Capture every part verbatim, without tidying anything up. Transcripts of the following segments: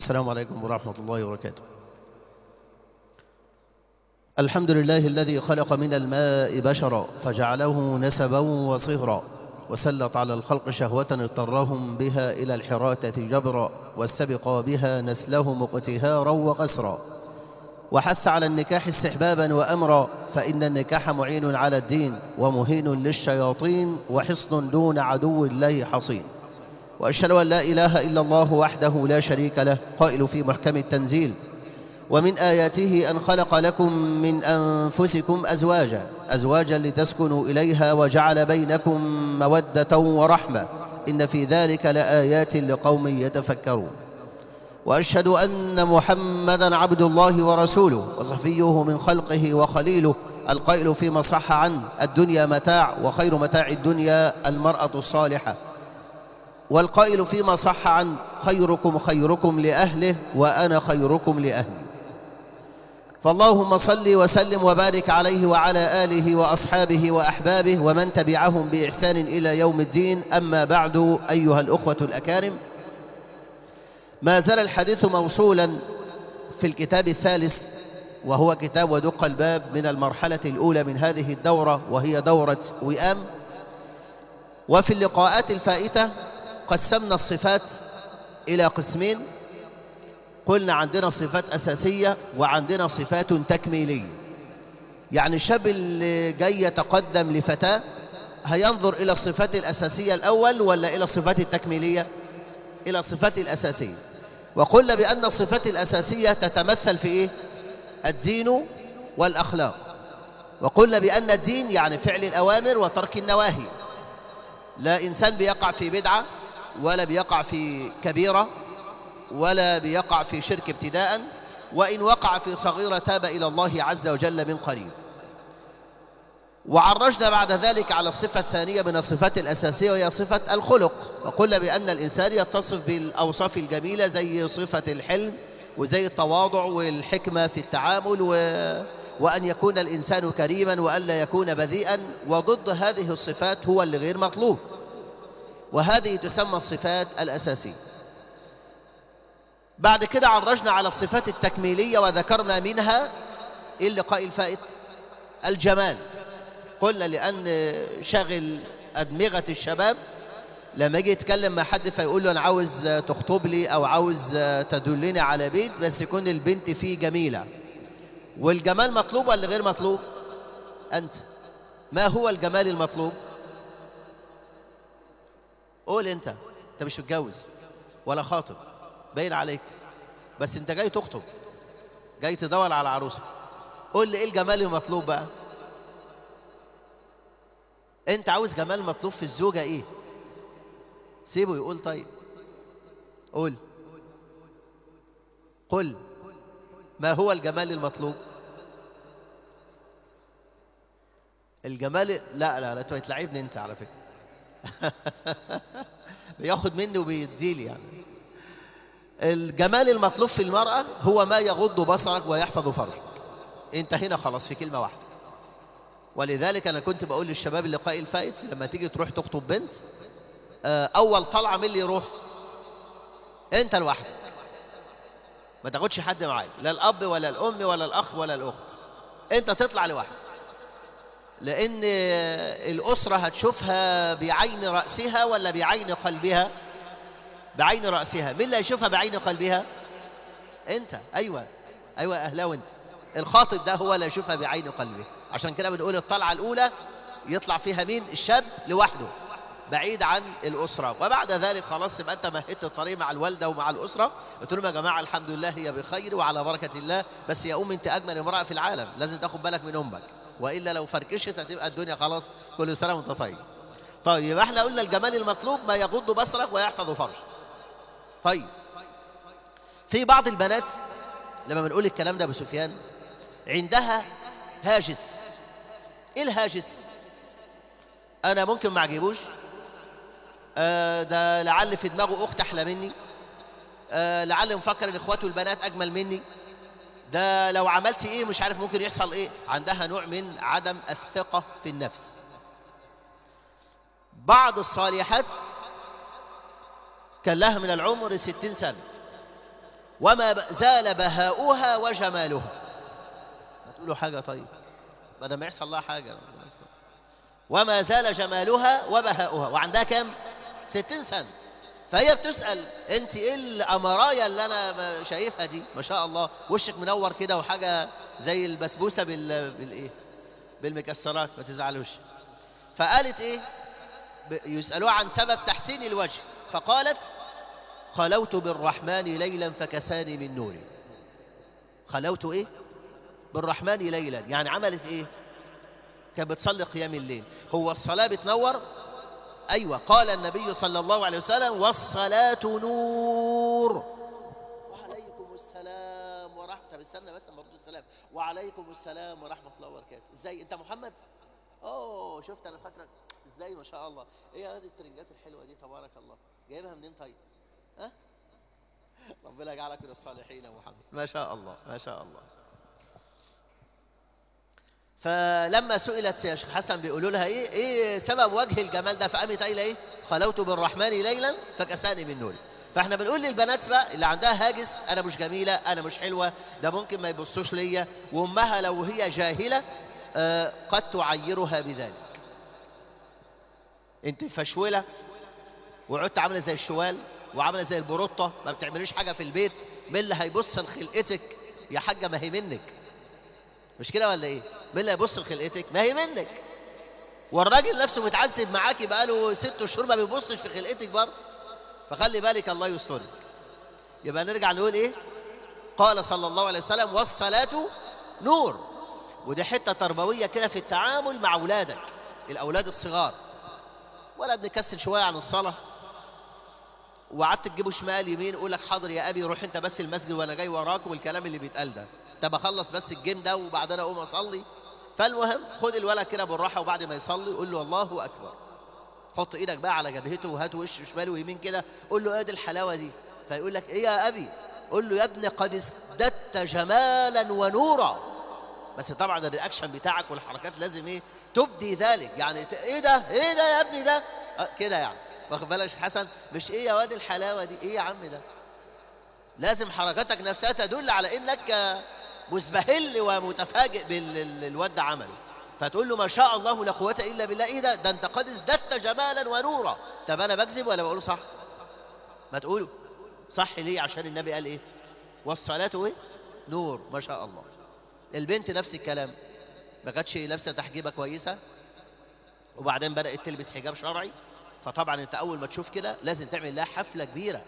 السلام عليكم ورحمة الله وبركاته. الحمد لله الذي خلق من الماء بشرا فجعله نسبا وصهرا، وسلط على الخلق شهوة اضطرهم بها إلى الحراتة جبرا، واستبقى بها نسلهم اقتهارا وقسرا، وحث على النكاح استحبابا وأمرا، فإن النكاح معين على الدين ومهين للشياطين، وحصن دون عدو الله حصين. وأشهد أن لا إله إلا الله وحده لا شريك له، قائل في محكم التنزيل: ومن آياته أن خلق لكم من أنفسكم أزواجا أزواجا لتسكنوا إليها وجعل بينكم مودة ورحمة، إن في ذلك لآيات لقوم يتفكرون. وأشهد أن محمدا عبد الله ورسوله وصفيه من خلقه وخليله، القائل فيما صح عنه: الدنيا متاع وخير متاع الدنيا المرأة الصالحة، والقائل فيما صح عنه: خيركم خيركم لأهله وأنا خيركم لأهلي. فاللهم صل وسلم وبارك عليه وعلى آله وأصحابه وأحبابه ومن تبعهم بإحسان إلى يوم الدين. أما بعد، أيها الأخوة الأكارم، ما زال الحديث موصولا في الكتاب الثالث، وهو كتاب ودق الباب، من المرحلة الأولى من هذه الدورة، وهي دورة وئام. وفي اللقاءات الفائتة قسمنا الصفات إلى قسمين، قلنا عندنا صفات أساسية وعندنا صفات تكميلية. يعني الشاب اللي جاي يتقدم لفتاة هينظر إلى الصفات الأساسية الأول ولا إلى الصفات التكميلية؟ إلى الصفات الأساسية. وقلنا بأن الصفات الأساسية تتمثل في إيه؟ الدين والأخلاق. وقلنا بأن الدين يعني فعل الأوامر وترك النواهي. لا إنسان بيقع في بدعة ولا بيقع في كبيرة ولا بيقع في شرك ابتداء، وإن وقع في صغيرة تاب إلى الله عز وجل من قريب. وعرجنا بعد ذلك على الصفة الثانية من الصفات الأساسية، وهي صفة الخلق. وقلنا بأن الإنسان يتصف بالأوصاف الجميلة زي صفة الحلم وزي التواضع والحكمة في التعامل، و... وأن يكون الإنسان كريما وأن لا يكون بذيئا. وضد هذه الصفات هو اللي غير مطلوب، وهذه تسمى الصفات الأساسية. بعد كده عرجنا على الصفات التكميلية وذكرنا منها اللقاء الفائت الجمال. قلنا لأن شغل أدمغة الشباب لما يجي يتكلم مع حد فيقول له أنا عاوز تخطب لي أو عاوز تدلني على بيت، بس يكون البنت فيه جميلة. والجمال مطلوب ولا غير مطلوب؟ أنت ما هو الجمال المطلوب؟ قول أنت. أنت مش متجوز ولا خاطب، باين عليك، بس أنت جاي تخطب، جاي تدور على عروسة. قول لي إيه الجمال المطلوب بقى؟ أنت عاوز جمال مطلوب في الزوجة إيه؟ سيبه يقول. طيب قول قل ما هو الجمال المطلوب؟ الجمال لا لا لا تلعبني أنت على فكرة. بياخد مني وبيديلي. يعني الجمال المطلوب في المرأة هو ما يغض بصرك ويحفظ فرجك. انت هنا خلاص في كلمة واحدة. ولذلك أنا كنت بقول للشباب اللقاء الفائت لما تيجي تروح تخطب بنت، أول طلعة من اللي يروح؟ أنت لوحدك، ما تاخدش حد معاك، لا الأب ولا الأم ولا الأخ ولا الأخت. أنت تطلع لوحدك، لأن الأسرة هتشوفها بعين رأسها ولا بعين قلبها؟ بعين رأسها. مين اللي هيشوفها بعين قلبها؟ أنت. أيوة أيوة أهلاوي أنت. الخاطب ده هو اللي يشوفها بعين قلبه. عشان كده بنقول الطلعة الأولى يطلع فيها مين؟ الشاب لوحده بعيد عن الأسرة، وبعد ذلك خلاص تبقى أنت مهدت الطريق مع الوالدة ومع الأسرة. قلت لهم يا جماعة الحمد لله هي بخير وعلى بركة الله، بس يا أم أنت أجمل امرأة في العالم، لازم تاخد بالك من أمك، وإلا لو فركشت هتبقى الدنيا خلاص. كل سنة وأنت طيب. طيب يبقى احنا قلنا الجمال المطلوب ما يغض بصرك ويحفظ فرجك. طيب في بعض البنات لما بنقول الكلام ده أبو سفيان عندها هاجس. ايه الهاجس؟ انا ممكن ما اعجبوش، آه ده لعل في دماغه اخت احلى مني، آه لعل مفكر ان اخواته البنات اجمل مني، ده لو عملت ايه مش عارف ممكن يحصل ايه. عندها نوع من عدم الثقة في النفس. بعض الصالحات كان لها من العمر ستين سنة، وما زال بهاؤها وجمالها. ما تقولوا حاجة طيب، بدل ما يحصل لها حاجة. وما زال جمالها وبهاؤها، وعندها كام؟ ستين سنة. فهي بتسأل انت ايه الأمرايا اللي انا شايفها دي؟ ما شاء الله وشك منور كده وحاجة زي البسبوسة بال... بالايه بالمكسرات، ما تزعلوش. فقالت ايه؟ يسألوها عن سبب تحسين الوجه، فقالت خلوت بالرحمن ليلا فكساني من نوري. خلوت ايه؟ بالرحمن ليلا، يعني عملت ايه؟ كانت بتصلي قيام الليل. هو الصلاة بتنور؟ ايوه، قال النبي صلى الله عليه وسلم والصلاة نور. وعليكم السلام ورحمة. طب استنى بس اما ارد السلام. وعليكم السلام ورحمة الله وبركاته. ازاي انت محمد؟ اوه شفت انا فاكرك. ازاي ما شاء الله. ايه هذه الترنجات الحلوة دي؟ تبارك الله. جايبها منين طيب؟ ها؟ ربنا يجعلك من الصالحين يا محمد. ما شاء الله ما شاء الله. فلما سئلت يا شيخ حسن بيقولوا لها ايه ايه سبب وجه الجمال ده، فقامت قايله ايه؟ خلوت بالرحمن ليلا فكساني من نوري. فاحنا بنقول للبنات بقى اللي عندها هاجس، انا مش جميله، انا مش حلوه، ده ممكن ما يبصوش ليا، وامها لو هي جاهله آه قد تعيرها بذلك. انت فشوله وقعدت عامله زي الشوال وعامله زي البروطه، ما بتعمليش حاجه في البيت، مين اللي هيبص لخلقتك يا حاجه؟ ما هي منك، مش كده ولا ايه؟ مين اللي هيبص لخلقتك؟ ما هي منك. والراجل نفسه متعذب معاكي بقاله ست شهور ما بيبصش في خلقتك برضه، فخلي بالك الله يسترك. يبقى نرجع نقول ايه؟ قال صلى الله عليه وسلم والصلاة نور. ودي حته تربويه كده في التعامل مع اولادك، الاولاد الصغار. ولا بنكسل شويه عن الصلاه وقعدت تجيبه شمال يمين، يقول لك حاضر يا ابي روح انت بس المسجد وانا جاي وراك، والكلام اللي بيتقال ده. طب اخلص بس الجيم ده وبعدين اقوم اصلي. فالمهم خد الولد كده بالراحه، وبعد ما يصلي قول له الله اكبر. حط ايدك بقى على جبهته وهات وشه شمال ويمين كده، قول له ايه دي الحلاوه دي؟ فيقول لك ايه يا ابي؟ قول له يا ابني قد ازددت جمالا ونورا. بس طبعا الرياكشن بتاعك والحركات لازم ايه؟ تبدي ذلك. يعني ايه ده؟ ايه ده يا ابني ده؟ أه كده يعني. واخد بالك يا حسن؟ مش ايه يا واد الحلاوه دي؟ ايه يا عم ده؟ لازم حركاتك نفسها تدل على انك مزبهل ومتفاجئ بالواد ده عمله. فتقول له ما شاء الله لا قوه الا بالله. ايه ده؟ ده انت قد ازددت جمالا ونورا. طب انا بكذب ولا بقول صح؟ ما تقولوا صح. ليه؟ عشان النبي قال ايه؟ والصلاه ايه؟ نور. ما شاء الله. البنت نفس الكلام، ما كانتش لابسه تحجيبه كويسه وبعدين بدات تلبس حجاب شرعي، فطبعا انت اول ما تشوف كده لازم تعمل لها حفله كبيره.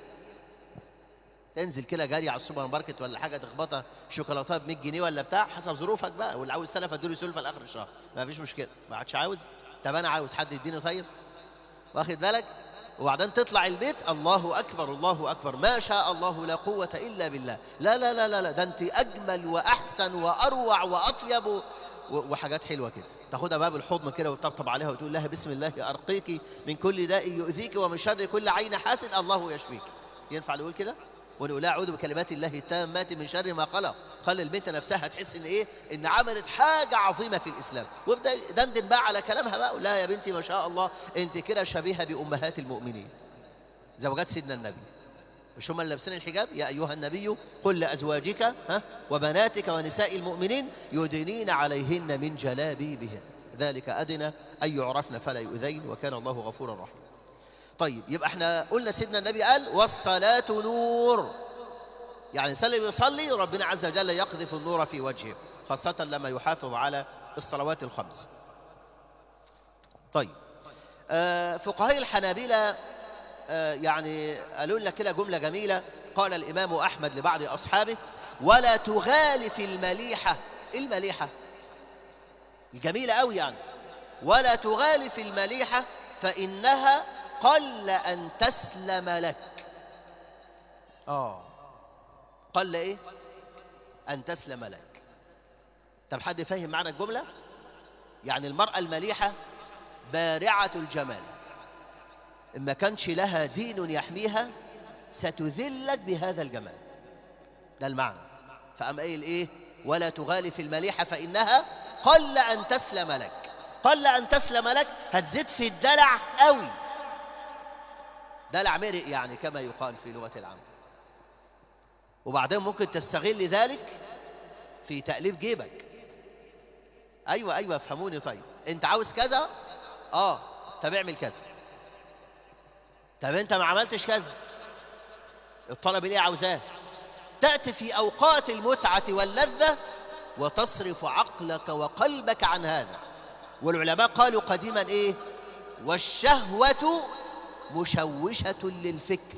تنزل كده جاري على السوبر ماركت ولا حاجه، تخبطها شوكولاته ب مية جنيه ولا بتاع حسب ظروفك بقى، واللي عاوز سلفه اديله سلفه لاخر الشهر، ما فيش مشكله. ما عادش عاوز؟ طب انا عاوز حد يديني طيب. واخد بالك؟ وبعدين تطلع البيت الله اكبر الله اكبر ما شاء الله لا قوه الا بالله. لا لا لا لا, لا. ده انت اجمل واحسن واروع واطيب و... وحاجات حلوه كده. تاخدها بقى بالحضن كده وتطبطب عليها وتقول لها بسم الله ارقيك من كل داء يؤذيك ومن شر كل عين حاسد الله يشفيك. ينفع نقول كده؟ ونقول لها اعوذ بكلمات الله التامات من شر ما خلق. خلي البنت نفسها تحس ان ايه؟ ان عملت حاجه عظيمه في الاسلام. وابدا دندن بقى على كلامها بقى، قول لها يا بنتي ما شاء الله انت كده شبيهه بامهات المؤمنين، زوجات سيدنا النبي. مش هم اللي لابسين الحجاب؟ يا ايها النبي قل لازواجك ها وبناتك ونساء المؤمنين يدنين عليهن من جلابيبهن ذلك ادنى ان يعرفن فلا يؤذين وكان الله غفورا رحيما. طيب يبقى احنا قلنا سيدنا النبي قال والصلاة نور، يعني سلم يصلي ربنا عز وجل يقذف النور في وجهه، خاصة لما يحافظ على الصلوات الخمس. طيب آه فقهاء الحنابلة آه يعني قالوا لنا كده جملة جميلة. قال الإمام أحمد لبعض أصحابه ولا تغال في المليحة. المليحة الجميلة أوي يعني. ولا تغال في المليحة فإنها قل أن تسلم لك. آه قل إيه؟ أن تسلم لك. طب حد فاهم معنى الجملة؟ يعني المرأة المليحة بارعة الجمال، إما كانش لها دين يحميها ستذلك بهذا الجمال. ده المعنى. فأم قايل إيه؟ ولا تغالي في المليحة فإنها قل أن تسلم لك. قل أن تسلم لك هتزيد في الدلع قوي. دلع مرق يعني كما يقال في لغة العام. وبعدين ممكن تستغل ذلك في تأليف جيبك. ايوه ايوه افهموني. طيب انت عاوز كذا، اه طب اعمل كذا. طب انت ما عملتش كذا، الطلب ليه عاوزاه. تأتي في أوقات المتعة واللذة وتصرف عقلك وقلبك عن هذا. والعلماء قالوا قديما ايه؟ والشهوة مشوشة للفكر.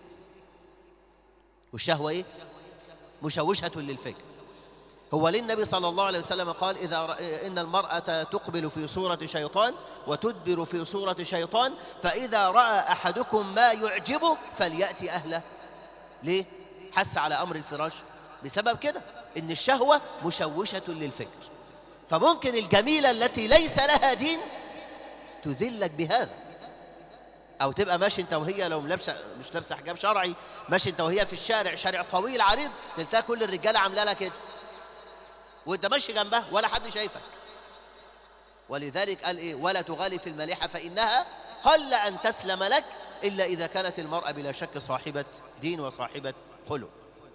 والشهوة ايه؟ مشوشة للفكر. هو ليه النبي صلى الله عليه وسلم قال إذا رأ... إن المرأة تقبل في صورة شيطان وتدبر في صورة شيطان، فإذا رأى أحدكم ما يعجبه فليأتي أهله. ليه؟ حث على أمر الفراش بسبب كده، إن الشهوة مشوشة للفكر. فممكن الجميلة التي ليس لها دين تذلك بهذا. أو تبقى ماشي أنت وهي، لو لابسة مش لابسة حجاب شرعي، ماشي أنت وهي في الشارع، شارع طويل عريض، تلتقى كل الرجالة عاملة لها كده وأنت ماشي جنبها ولا حد شايفك. ولذلك قال إيه؟ ولا تغالي في المليحة فإنها قل أن تسلم لك إلا إذا كانت المرأة بلا شك صاحبة دين وصاحبة خلق.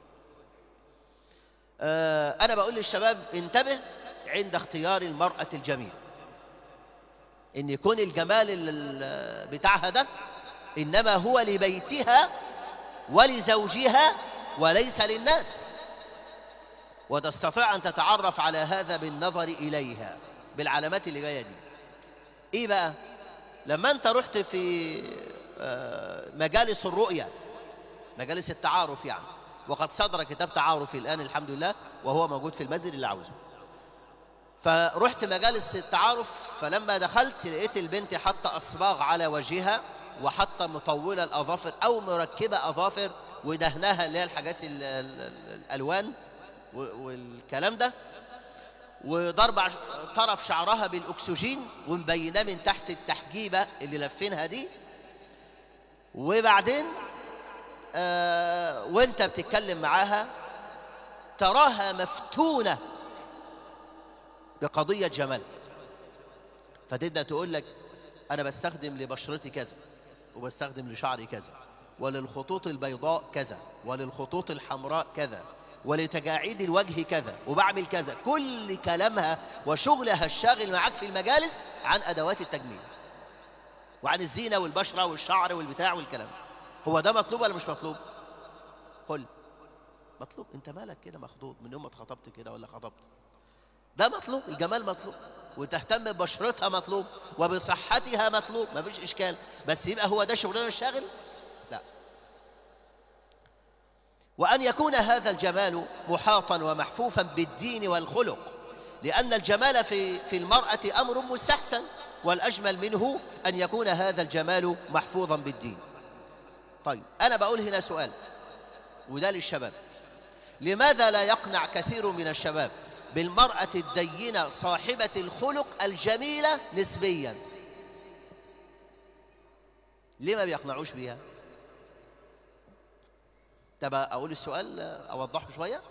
آه أنا بقول للشباب انتبه عند اختيار المرأة الجميل، إن يكون الجمال بتاعها ده إنما هو لبيتها ولزوجها وليس للناس. وتستطيع أن تتعرف على هذا بالنظر إليها بالعلامات اللي جاية دي. إيه بقى؟ لما أنت رحت في مجالس الرؤية، مجالس التعارف يعني، وقد صدر كتاب تعارفي الآن الحمد لله وهو موجود في المسجد اللي عاوزه. فرحت مجالس التعارف، فلما دخلت لقيت البنت حاطه أصباغ على وجهها وحاطه مطولة الأظافر أو مركبة أظافر ودهنها اللي هي الحاجات الألوان والكلام ده، وضرب طرف شعرها بالأكسجين ومبيناه من تحت التحجيبة اللي لفينها دي. وبعدين آه وانت بتتكلم معاها تراها مفتونة بقضية جمال، فتبدأ تقول لك أنا بستخدم لبشرتي كذا، وبستخدم لشعري كذا، وللخطوط البيضاء كذا، وللخطوط الحمراء كذا، ولتجاعيد الوجه كذا، وبعمل كذا. كل كلامها وشغلها الشاغل معاك في المجالس عن أدوات التجميل وعن الزينة والبشرة والشعر والبتاع والكلام. هو ده مطلوب ولا مش مطلوب؟ قل مطلوب. انت مالك كده مخضوض من يوم ما اتخطبت كده ولا خطبت؟ ده مطلوب، الجمال مطلوب، وتهتم ببشرتها مطلوب، وبصحتها مطلوب، مفيش إشكال. بس يبقى هو ده شغلنا الشاغل؟ لا. وأن يكون هذا الجمال محاطا ومحفوفا بالدين والخلق، لأن الجمال في في المرأة أمر مستحسن، والأجمل منه أن يكون هذا الجمال محفوظا بالدين. طيب أنا بقول هنا سؤال، وده للشباب: لماذا لا يقنع كثير من الشباب بالمرأة الدينة صاحبة الخلق الجميلة نسبيا؟ ليه ما بيقنعوش بيها؟ طب أقول السؤال أوضحه شوية.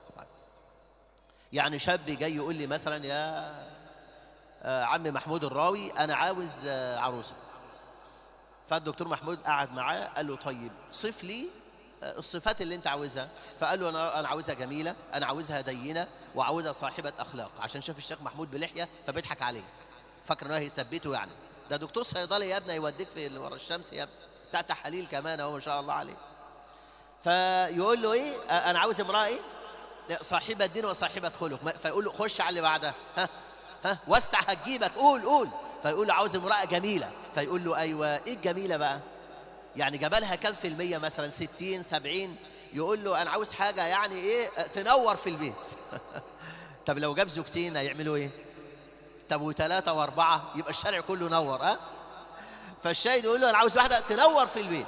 يعني شاب جاي يقول لي مثلا يا عم محمود الراوي أنا عاوز عروسة. فالدكتور محمود قعد معاه قال له طيب صف لي الصفات اللي انت عاوزها. فقال له انا انا عاوزها جميله، انا عاوزها دينه، وعاوزها صاحبه اخلاق. عشان شاف الشيخ محمود بلحيه فبيضحك عليه، فاكر انه هيثبته يعني. ده دكتور صيدلي يا ابني، يوديك في ورا الشمس يا ابني، بتاع تحاليل كمان اهو ما شاء الله عليه. فيقول له ايه؟ انا عاوز امراه ايه؟ صاحبه دين وصاحبه خلق. فيقول له خش على اللي بعدها. ها ها وسع هتجيبك، قول قول. فيقول له عاوز امراه جميله. فيقول له ايوه، ايه الجميله بقى؟ يعني جمالها كام في المية؟ مثلا ستين سبعين. يقول له أنا عاوز حاجة يعني إيه تنور في البيت. طب لو جاب زوجتين هيعملوا إيه؟ طب وثلاثة وأربعة يبقى الشارع كله نور. أه؟ فالشاهد يقول له أنا عاوز واحدة تنور في البيت.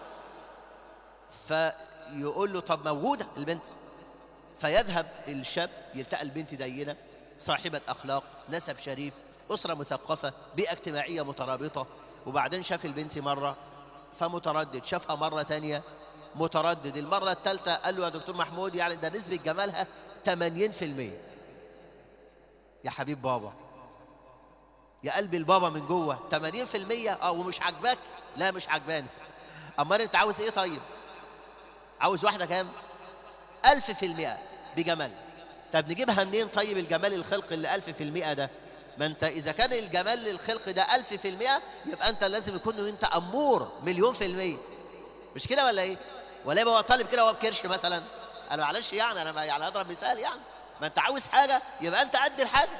فيقول له طب موجودة البنت. فيذهب الشاب يلتقى البنت دينة صاحبة أخلاق، نسب شريف، أسرة مثقفة، بيئة اجتماعية مترابطة. وبعدين شاف البنت مرة فمتردد، شافها مرة تانية متردد، المرة الثالثة قال له يا دكتور محمود يعني ده نسبة جمالها ثمانين في المية. يا حبيب بابا، يا قلب البابا من جوه، ثمانين في المية اه ومش عاجباك؟ لا مش عاجباني. امال انت عاوز ايه طيب؟ عاوز واحدة كام؟ ألف في المئة بجمال. طب نجيبها منين طيب الجمال الخلق اللي ألف في المئة ده؟ ما انت اذا كان الجمال الخلق ده ألف في المئة يبقى انت لازم يكون انت امور مليون في المئة. مش كده ولا ايه؟ ولا يبقى هو طالب كده وهو بكرش مثلا؟ انا معلش يعني، انا يعني اضرب مثال يعني. ما انت عاوز حاجه يبقى انت قد الحاجه.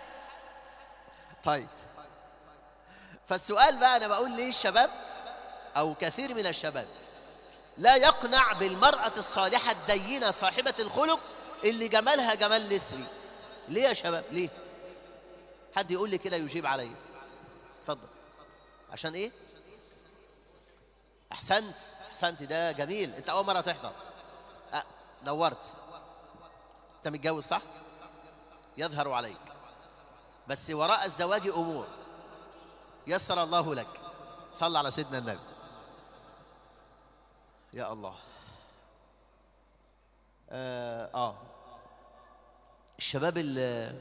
طيب، فالسؤال بقى، انا بقول ليه الشباب او كثير من الشباب لا يقنع بالمرأة الصالحة الدينة صاحبة الخلق اللي جمالها جمال نسري؟ ليه يا شباب؟ ليه؟ حد يقول لي كده يجيب عليا. اتفضل. عشان ايه؟ احسنت، احسنت، ده جميل. انت اول مرة تحضر. أه. نورت. انت متجوز صح؟ يظهر عليك. بس وراء الزواج امور يسر الله لك. صل على سيدنا النبي. يا الله. آه, آه. الشباب اللي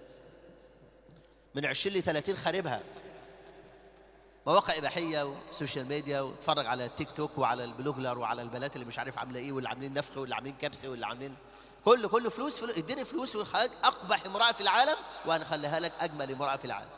من عشرين لثلاثين خاربها مواقع إباحية وسوشيال ميديا، وتتفرج على التيك توك وعلى البلوجلر وعلى البنات اللي مش عارف عاملة إيه، واللي عاملين نفخ واللي عاملين كبس واللي عاملين كله كله فلوس, فلوس. اديني فلوس وخليك أقبح امرأة في العالم وهنخليها لك أجمل امرأة في العالم.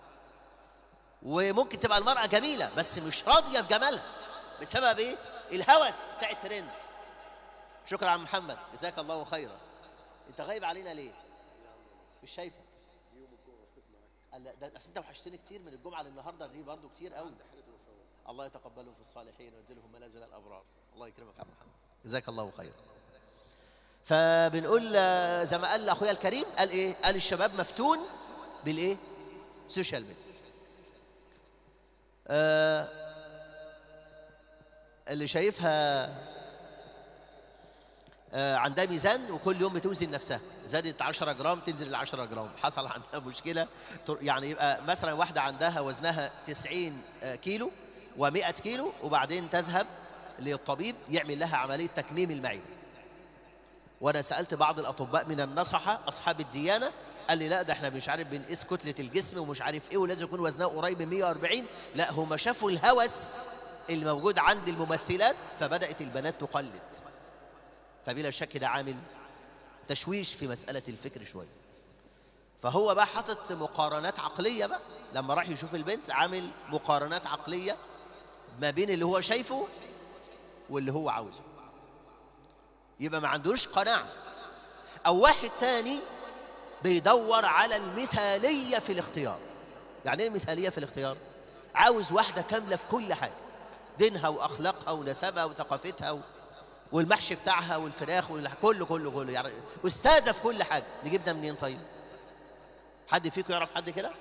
وممكن تبقى المرأة جميلة بس مش راضية بجمالها بسبب إيه؟ الهوس بتاع الترند. شكرا يا عم محمد، جزاك الله خيرا. انت غايب علينا ليه؟ مش شايفك. قال لا، ده اصل انت وحشتني كتير من الجمعه للنهارده، دي برضه كتير قوي. الله يتقبلهم في الصالحين وينزلهم منازل الابرار. الله يكرمك يا عم محمد، جزاك الله خيرا. فبنقول زي ما قال اخويا الكريم، قال ايه؟ قال الشباب مفتون بالايه؟ سوشيال ميديا. آه اللي شايفها آه عندها ميزان وكل يوم بتوزن نفسها، زادت عشرة جرام تنزل ل عشرة جرام، حصل عندها مشكلة. يعني يبقى مثلا واحدة عندها وزنها تسعين كيلو ومئة كيلو، وبعدين تذهب للطبيب يعمل لها عملية تكميم المعدة. وأنا سألت بعض الأطباء من النصحة أصحاب الديانة، قال لي لا، ده احنا مش عارف بنقيس كتلة الجسم ومش عارف ايه ولازم يكون وزنها قريب من مئة وأربعين. لا، هم شافوا الهوس الموجود عند الممثلات فبدأت البنات تقلد. فبلا شك ده عامل تشويش في مسألة الفكر شوية. فهو بقى حاطط مقارنات عقلية بقى، لما راح يشوف البنت عامل مقارنات عقلية ما بين اللي هو شايفه واللي هو عاوزه، يبقى ما عندوش قناعة. أو واحد تاني بيدور على المثالية في الاختيار. يعني ايه المثالية في الاختيار؟ عاوز واحدة كاملة في كل حاجة، دينها وأخلاقها ونسبها وثقافتها و... والمحشي بتاعها والفراخ وكله كله كله كله، يعني أستاذة في كل حاجة. نجيب ده منين طيب؟ حد فيكم يعرف حد كده؟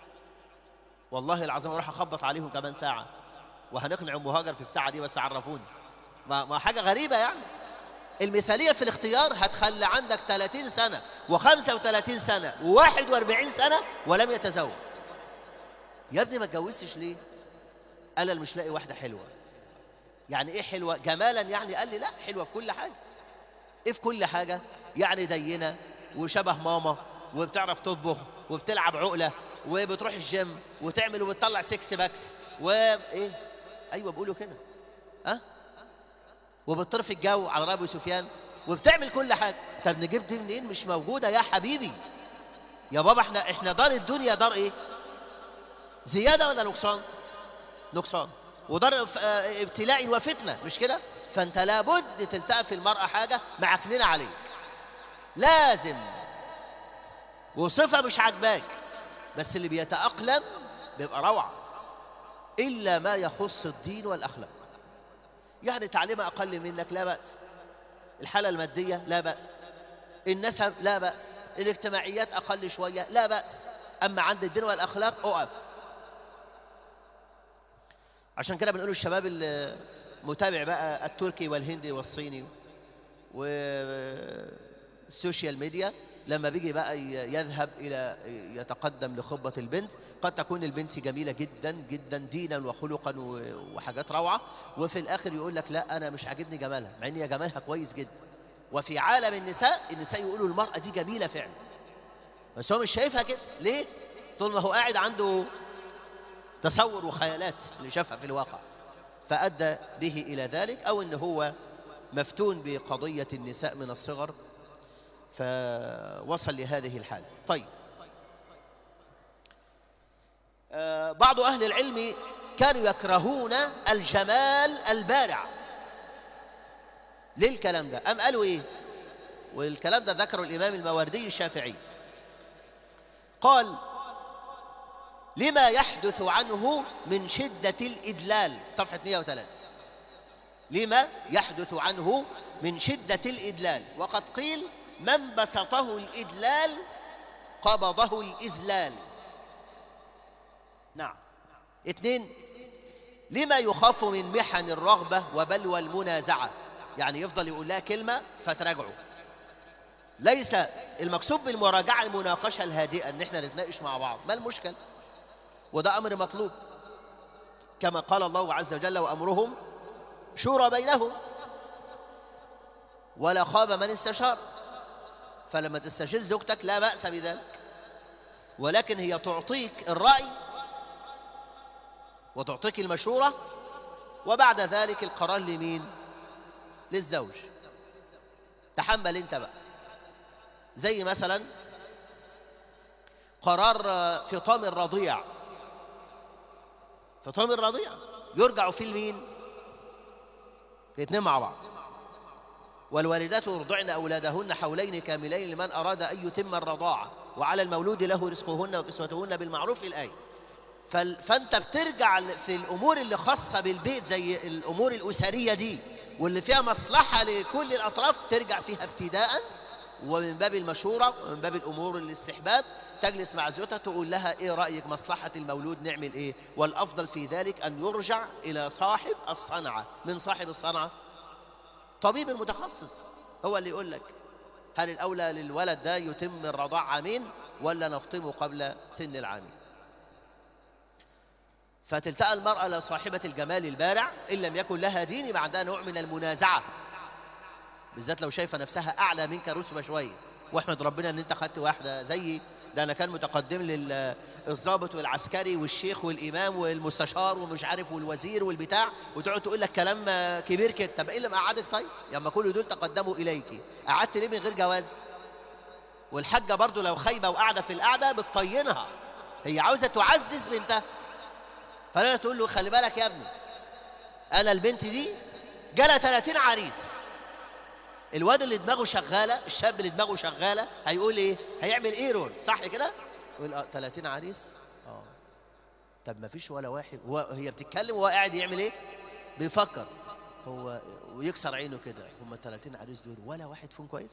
والله العظيم اروح اخبط عليهم كمان ساعة وهنقنع ام هاجر في الساعة دي، بس عرفوني. ما, ما حاجة غريبة يعني. المثالية في الاختيار هتخلي عندك ثلاثين سنة وخمسة وثلاثين سنة وواحد وأربعين سنة ولم يتزوج. يا ابني ما اتجوزتش ليه؟ قال مش لاقي واحدة حلوة. يعني ايه حلوة؟ جمالا يعني؟ قال لي لا، حلوة في كل حاجة. ايه في كل حاجة؟ يعني دينة وشبه ماما وبتعرف تطبخ وبتلعب عقلة وبتروح الجيم وتعمل وبتطلع سكس باكس وايه؟ ايوه بقولوا كده. ها أه؟ وبتطرف الجو على رابي سفيان وبتعمل كل حاجة. طب نجيب دي منين؟ مش موجودة يا حبيبي. يا بابا احنا احنا دار الدنيا دار ايه؟ زيادة ولا نقصان؟ نقصان. ودار ابتلاء وفتنة، مش كده؟ فانت لابد تلتقى في المرأة حاجة معكننة عليك، لازم. وصفة مش عاجباك بس اللي بيتأقلم بيبقى روعة، إلا ما يخص الدين والأخلاق. يعني تعليمها أقل منك لا بأس، الحالة المادية لا بأس، النسب لا بأس، الاجتماعيات أقل شوية لا بأس، أما عند الدين والأخلاق أقف. عشان كده بنقول الشباب المتابع بقى التركي والهندي والصيني والسوشيال ميديا، لما بيجي بقى يذهب إلى يتقدم لخطبة البنت، قد تكون البنت جميلة جدا جدا دينا وخلقا وحاجات روعة، وفي الآخر يقول لك لا أنا مش عاجبني جمالها، مع إن هي جمالها كويس جدا. وفي عالم النساء، النساء يقولوا المرأة دي جميلة فعلا، بس هو مش شايفها كده. ليه؟ طول ما هو قاعد عنده تصور وخيالات اللي شافها في الواقع، فأدى به إلى ذلك. أو إن هو مفتون بقضية النساء من الصغر، فوصل لهذه الحال. طيب، آه بعض أهل العلم كانوا يكرهون الجمال البارع. ليه الكلام ده؟ أم قالوا إيه؟ والكلام ده ذكره الإمام الماوردي الشافعي، قال: لما يحدث عنه من شدة الإدلال. صفحة مئة وثلاثة. لما يحدث عنه من شدة الإدلال، وقد قيل: من بسطه الإدلال قبضه الإذلال. نعم. اثنين، لما يخاف من محن الرغبة وبلوى المنازعة، يعني يفضل يقول لها كلمة فتراجعه. ليس المقصود بالمراجعة المناقشة الهادئة، ان احنا نتناقش مع بعض، ما المشكل؟ وده أمر مطلوب، كما قال الله عز وجل: وأمرهم شورى بينهم ولا خاب من استشار. فلما تستشير زوجتك لا بأس بذلك، ولكن هي تعطيك الرأي وتعطيك المشورة، وبعد ذلك القرار لمين؟ للزوج. تحمل انت بقى. زي مثلا قرار فطام الرضيع. فطام الرضيع يرجع فيه لمين؟ الاثنين مع بعض. والوالدات يرضعن أولادهن حولين كاملين لمن أراد أن يتم الرضاعة، وعلى المولود له رزقهن وكسوتهن بالمعروف، الآية. فأنت بترجع في الأمور اللي خاصة بالبيت زي الأمور الأسرية دي واللي فيها مصلحة لكل الأطراف، ترجع فيها ابتداء، ومن باب المشورة ومن باب الأمور الاستحباب تجلس مع زوجتها تقول لها: إيه رأيك مصلحة المولود نعمل إيه؟ والأفضل في ذلك أن يرجع إلى صاحب الصنعة. من صاحب الصنعة؟ طبيب المتخصص هو اللي يقول لك هل الأولى للولد ده يتم الرضاع عامين ولا نفطمه قبل سن العامين. فتلتقى المرأة لصاحبة الجمال البارع إن لم يكن لها دين، يبقى عندها نوع من المنازعة، بالذات لو شايفة نفسها أعلى منك رتبة شوية. واحمد ربنا أن أنت خدت واحدة زيي، ده أنا كان متقدم للضابط والعسكري والشيخ والإمام والمستشار ومش عارف والوزير والبتاع، وتقعد تقول لك كلام كبير كده. طب إيه اللي مقعدك؟ طيب لما كل دول تقدموا إليك قعدت ليه من غير جواز؟ والحاجة برضو لو خايبة وقاعدة في القعدة بتطينها، هي عاوزة تعزز بنتها. فلا تقول له: خلي بالك يا ابني، أنا البنت دي جالها ثلاثين عريس. الواد اللي دماغه شغالة، الشاب اللي دماغه شغالة، هيقول إيه؟ هيعمل إيه رول؟ صح كده؟ يقول: آه ثلاثين عريس؟ آه طب ما فيش ولا واحد. وهي بتتكلم وهو قاعد يعمل إيه؟ بيفكر هو ويكسر عينه كده. هم ثلاثين عريس دول ولا واحد فيهم كويس؟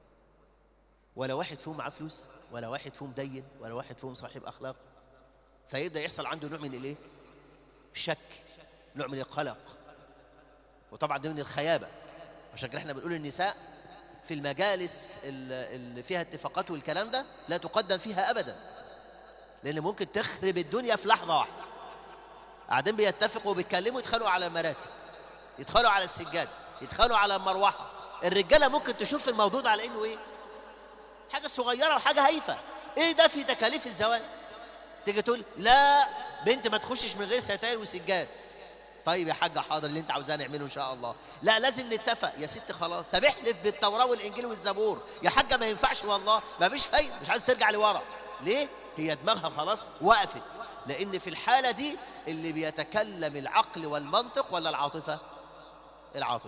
ولا واحد فيهم معاه فلوس؟ ولا واحد فيهم دين؟ ولا واحد فيهم صاحب أخلاق؟ فيبدأ يحصل عنده نوع من الإيه؟ الشك، نوع من القلق، وطبعا ده من الخيابة. عشان كده احنا بنقول النساء في المجالس اللي فيها اتفاقات والكلام ده لا تقدم فيها أبدا، لأن ممكن تخرب الدنيا في لحظة واحدة. قاعدين بيتفقوا وبيتكلموا يدخلوا على مراتب، يدخلوا على السجاد، يدخلوا على المروحة. الرجالة ممكن تشوف الموضوع ده على إنه إيه؟ حاجة صغيرة وحاجة هايفة. إيه ده في تكاليف الزواج؟ تيجي تقول: لا بنت ما تخشش من غير ستاير وسجاد. طيب يا حاجة حاضر، اللي انت عاوزاه نعمله ان شاء الله. لا لازم نتفق يا ست. خلاص طب احلف بالتوراة والانجيل والزبور. يا حاجة ما ينفعش والله، ما فيش فايدة، مش عايز ترجع لورا. ليه؟ هي دماغها خلاص وقفت. لان في الحالة دي اللي بيتكلم العقل والمنطق ولا العاطفة؟ العاطفة.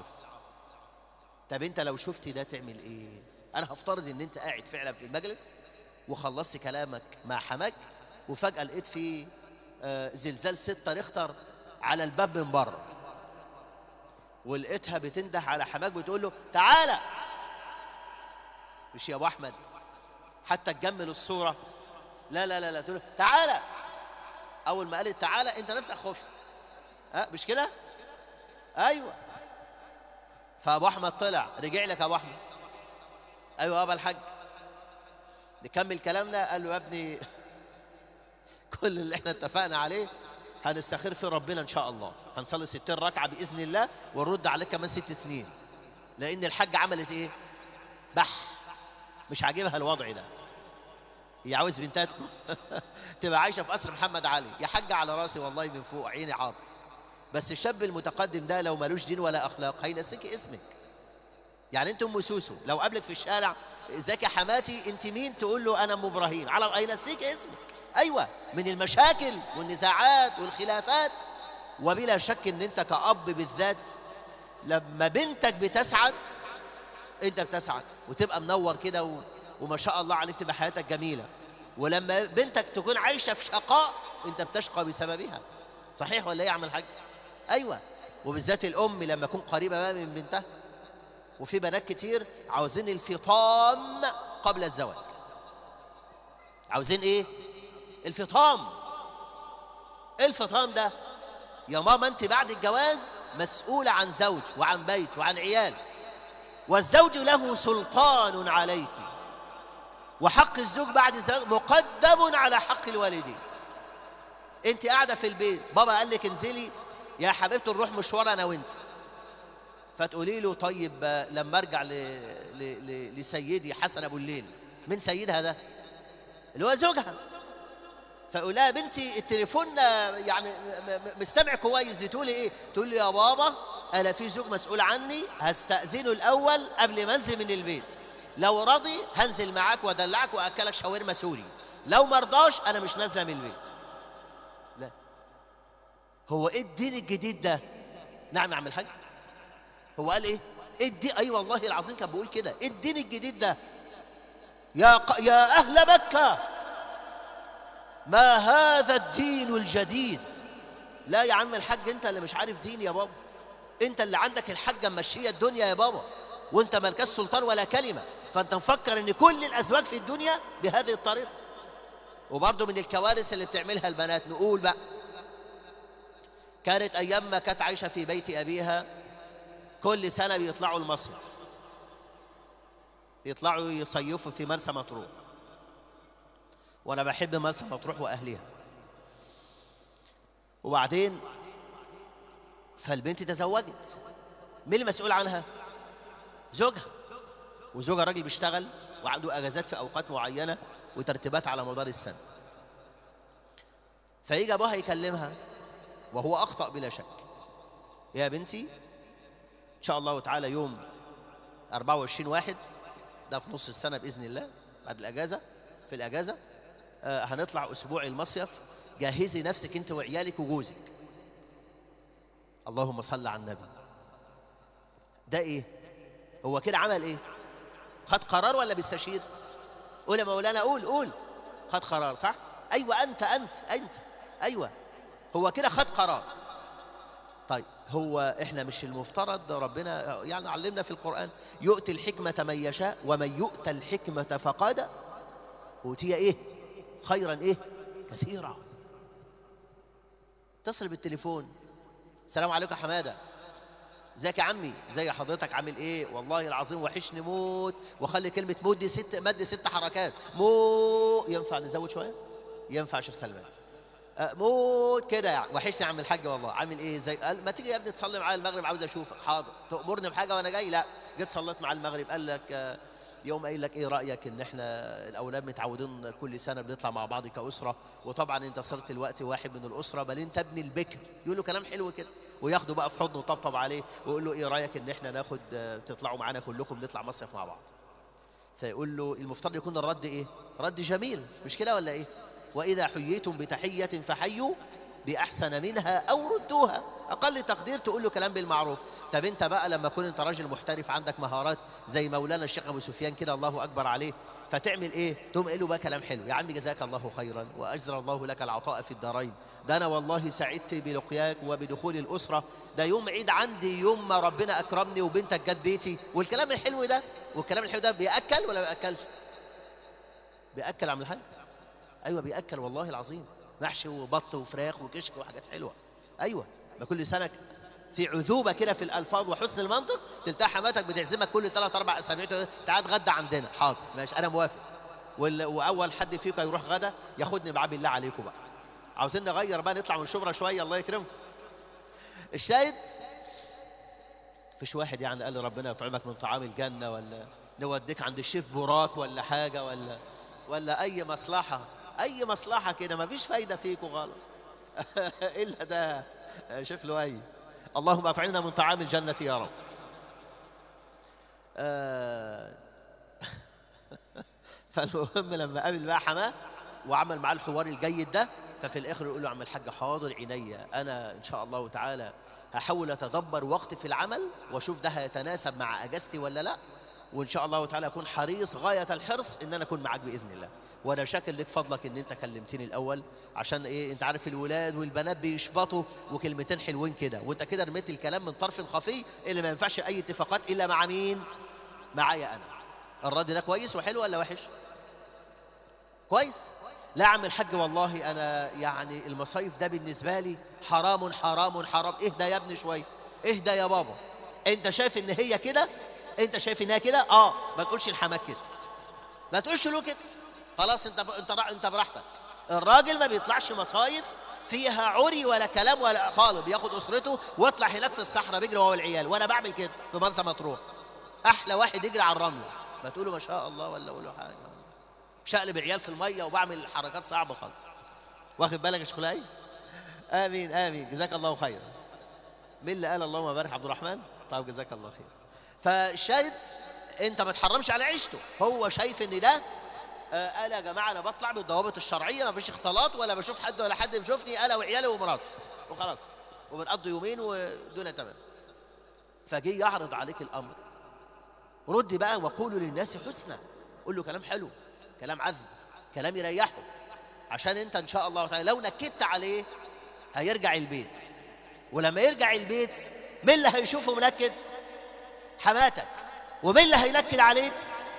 طب انت لو شفت ده تعمل ايه؟ انا هفترض ان انت قاعد فعلا في المجلس وخلصت كلامك مع حماك، وفجأة لقيت في آه زلزال ستة ريختر على الباب من بره، ولقيتها بتنده على حماك بتقول له: تعالى. مش يا ابو احمد حتى تجمل الصورة؟ لا لا لا لا، تقول له: تعالى. اول ما قالت تعالى انت نفسك خفت. ها مش كده؟ ايوه. فابو احمد طلع رجع لك: ابو احمد. ايوه ابا الحاج، نكمل كلامنا. قال له: يا ابني كل اللي احنا اتفقنا عليه هنستخير في ربنا ان شاء الله، هنصلي ستين ركعة باذن الله ونرد عليك كمان ست سنين، لان الحاجة عملت ايه؟ بح، مش عاجبها الوضع ده. هي عاوز بنتها تكون تبقى عايشة في قصر محمد علي. يا حاجة على راسي والله من فوق عيني حاضر، بس الشاب المتقدم ده لو ملوش دين ولا اخلاق هينسيكي اسمك. يعني انت ام سوسو لو قابلك في الشارع، ازيك يا حماتي، انت مين؟ تقول له انا ام ابراهيم، على هينسيك اسمك. ايوه، من المشاكل والنزاعات والخلافات. وبلا شك ان انت كأب بالذات لما بنتك بتسعد انت بتسعد وتبقى منور كده و... وما شاء الله عليك تبقى حياتك جميلة. ولما بنتك تكون عايشة في شقاء انت بتشقى بسببها. صحيح ولا ايه يا عم الحاج؟ ايوه. وبالذات الام لما تكون قريبة بقى من بنتها. وفي بنات كتير عاوزين الفطام قبل الزواج. عاوزين ايه؟ الفطام. ايه الفطام ده؟ يا ماما انت بعد الجواز مسؤولة عن زوج وعن بيت وعن عيال، والزوج له سلطان عليك، وحق الزوج بعد الزواج مقدم على حق الوالدين. انت قاعدة في البيت، بابا قال لك انزلي يا حبيبتي نروح مشوار انا وانت، فتقولي له طيب لما ارجع ل... ل... ل... لسيدي حسن ابو الليل. من سيدها ده؟ اللي هو زوجها. فأقول لها بنتي التليفون يعني مستمع كويس، تقولي ايه؟ تقول لي يا بابا انا في زوج مسؤول عني، هستأذنه الاول قبل ما انزل من البيت، لو رضي هنزل معاك وادلعك واكلك شاورما سوري، لو مرضاش انا مش نازله من البيت. لا، هو ايه الدين الجديد ده؟ نعم يا عم الحاج، هو قال ايه؟ ايه الدين؟ اي أيوة والله العظيم كان بيقول كده. ايه الدين الجديد ده؟ يا ق... يا اهل مكه ما هذا الدين الجديد؟ لا يا عم الحاج، انت اللي مش عارف دين يا بابا، انت اللي عندك الحاجة ممشية الدنيا يا بابا، وانت ملكاش سلطان ولا كلمة، فانت مفكر ان كل الازواج في الدنيا بهذه الطريقة. وبرضه من الكوارث اللي بتعملها البنات، نقول بقى كانت ايام ما كانت عايشة في بيت ابيها كل سنة بيطلعوا المصيف، يطلعوا يصيفوا في مرسى مطروح، وانا بحب مرسى مطروح واهلها. وبعدين فالبنت تزوجت، مين المسؤول عنها؟ زوجها. وزوجها راجل بيشتغل وعنده اجازات في اوقات معينه وترتيبات على مدار السنه. فيجي ابوها يكلمها وهو اخطا بلا شك، يا بنتي ان شاء الله تعالى يوم أربعة وعشرين واحد ده في نص السنه باذن الله بعد الاجازه، في الاجازه آه هنطلع اسبوع المصيف، جهزي نفسك انت وعيالك وجوزك. اللهم صل على النبي. ده ايه؟ هو كده عمل ايه؟ خد قرار ولا بيستشير؟ قول يا مولانا، قول قول. خد قرار، صح؟ ايوه انت انت انت ايوه، هو كده خد قرار. طيب هو احنا مش المفترض ربنا يعني علمنا في القرآن يؤتي الحكمة من يشاء ومن يؤتى الحكمة فقد أوتي ايه؟ خيرا ايه؟ كثيرا. اتصل بالتليفون، السلام عليكم يا حمادة، ازيك يا عمي، ازي حضرتك، عامل ايه؟ والله العظيم وحشني موت. وخلي كلمة موت دي ست مد ست حركات. مو ينفع نزود شوية؟ ينفع يا شيخ سلمان. أه موت كده يعني، وحشني يا عم الحاج والله، عامل ايه؟ زي قال ما تيجي يا ابني تصلي معايا المغرب، عاوز اشوفك. حاضر. تأمرني بحاجة وانا جاي؟ لا. جيت صليت مع المغرب، قال لك أه يوم قايل لك ايه رأيك ان احنا الاولاد متعودين كل سنة بنطلع مع بعض كأسرة، وطبعا انت صرت الوقت واحد من الأسرة، بل انت ابن البكر. يقول له كلام حلو كده، وياخده بقى في حضنه وطبطب عليه ويقول له ايه رأيك ان احنا ناخد تطلعوا معانا كلكم نطلع مصيف مع بعض. فيقول له المفترض يكون الرد ايه؟ رد جميل، مش كده ولا ايه؟ واذا حييتم بتحية فحيوا باحسن منها او ردوها. اقل تقدير تقول له كلام بالمعروف. طب انت بقى لما تكون انت راجل محترف عندك مهارات زي مولانا الشيخ ابو سفيان كده، الله اكبر عليه، فتعمل ايه؟ تقوم قايل له بقى كلام حلو، يا عم جزاك الله خيرا واجزل الله لك العطاء في الدارين، ده انا والله سعدت بلقياك وبدخول الاسره، ده يوم عيد عندي، يوم ما ربنا اكرمني وبنتك جت بيتي. والكلام الحلو ده، والكلام الحلو ده بياكل ولا ما بياكلش؟ بياكل عم الحاج. ايوه بياكل والله العظيم، محشي وبط وفراخ وكشك وحاجات حلوه. ايوه، ما كل سنه في عذوبه كده في الالفاظ وحسن المنطق تلتقى حماتك بتعزمك كل ثلاث اربع اسابيع، تعال اتغدى عندنا. حاضر ماشي انا موافق. واول حد فيكم يروح غدا ياخدني معاه بالله عليكم بقى. عاوزين نغير بقى، نطلع من شبرا شويه، الله يكرمكم. الشاهد فيش واحد يعني قال لي ربنا يطعمك من طعام الجنه، ولا نوديك عند الشيف براك ولا حاجه، ولا ولا اي مصلحه، اي مصلحه كده، ما فيش فايده فيكم خالص. الا ده شيخ لؤي. اللهم اطعمنا من طعام الجنه يا رب. آه فالمهم لما قابل بقى حماه وعمل معاه الحوار الجيد ده، ففي الاخر يقول له: عم الحاج حاضر عينيا، انا ان شاء الله تعالى هحاول اتدبر وقتي في العمل واشوف ده هيتناسب مع اجازتي ولا لا، وان شاء الله تعالى اكون حريص غايه الحرص ان انا اكون معاك باذن الله. وانا شاكر لك فضلك ان انت كلمتني الاول، عشان ايه؟ انت عارف الولاد والبنات بيشبطوا وكلمتين حلوين كده، وانت كده رميت الكلام من طرف خفي اللي ما ينفعش اي اتفاقات الا مع مين؟ معايا انا. الرد ده كويس وحلو ولا وحش؟ كويس. لا يا عم الحاج والله انا يعني المصايف ده بالنسبه لي حرام حرام حرام. اهدى يا ابني شويه، اهدى يا بابا. انت شايف ان هي كده؟ انت شايف انها كده؟ اه، ما تقولش الحماك كده، ما تقولش له كده. خلاص انت ب... انت انت براحتك. الراجل ما بيطلعش مصايف فيها عري ولا كلام ولا خالص، بياخد اسرته واطلع هناك في الصحراء بيجري هو والعيال، وانا بعمل كده في مرسى مطروح. احلى واحد يجري على الرمل، ما تقولوا ما شاء الله ولا قولوا حاجه، شقلب عيال في الميه وبعمل حركات صعبه خالص. واخد بالك يا شكلاي؟ امين امين، جزاك الله خيرا. مين اللي قال اللهم بارك؟ عبد الرحمن. طيب جزاك الله خير. فالشاهد انت ما تحرمش على عيشته، هو شايف ان ده آه قال يا جماعه انا بطلع بالضوابط الشرعيه، ما فيش اختلاط ولا بشوف حد ولا حد بيشوفني، انا وعيالي ومراتي وخلاص، وبنقضي يومين والدنيا تمام. فجي يعرض عليك الامر، ردي بقى وقولوا للناس حسنا، قول له كلام حلو، كلام عذب، كلام يريحه، عشان انت ان شاء الله تعالى لو نكدت عليه هيرجع البيت، ولما يرجع البيت مين اللي هيشوفه منكد؟ حماتك. ومين اللي هينكد عليك؟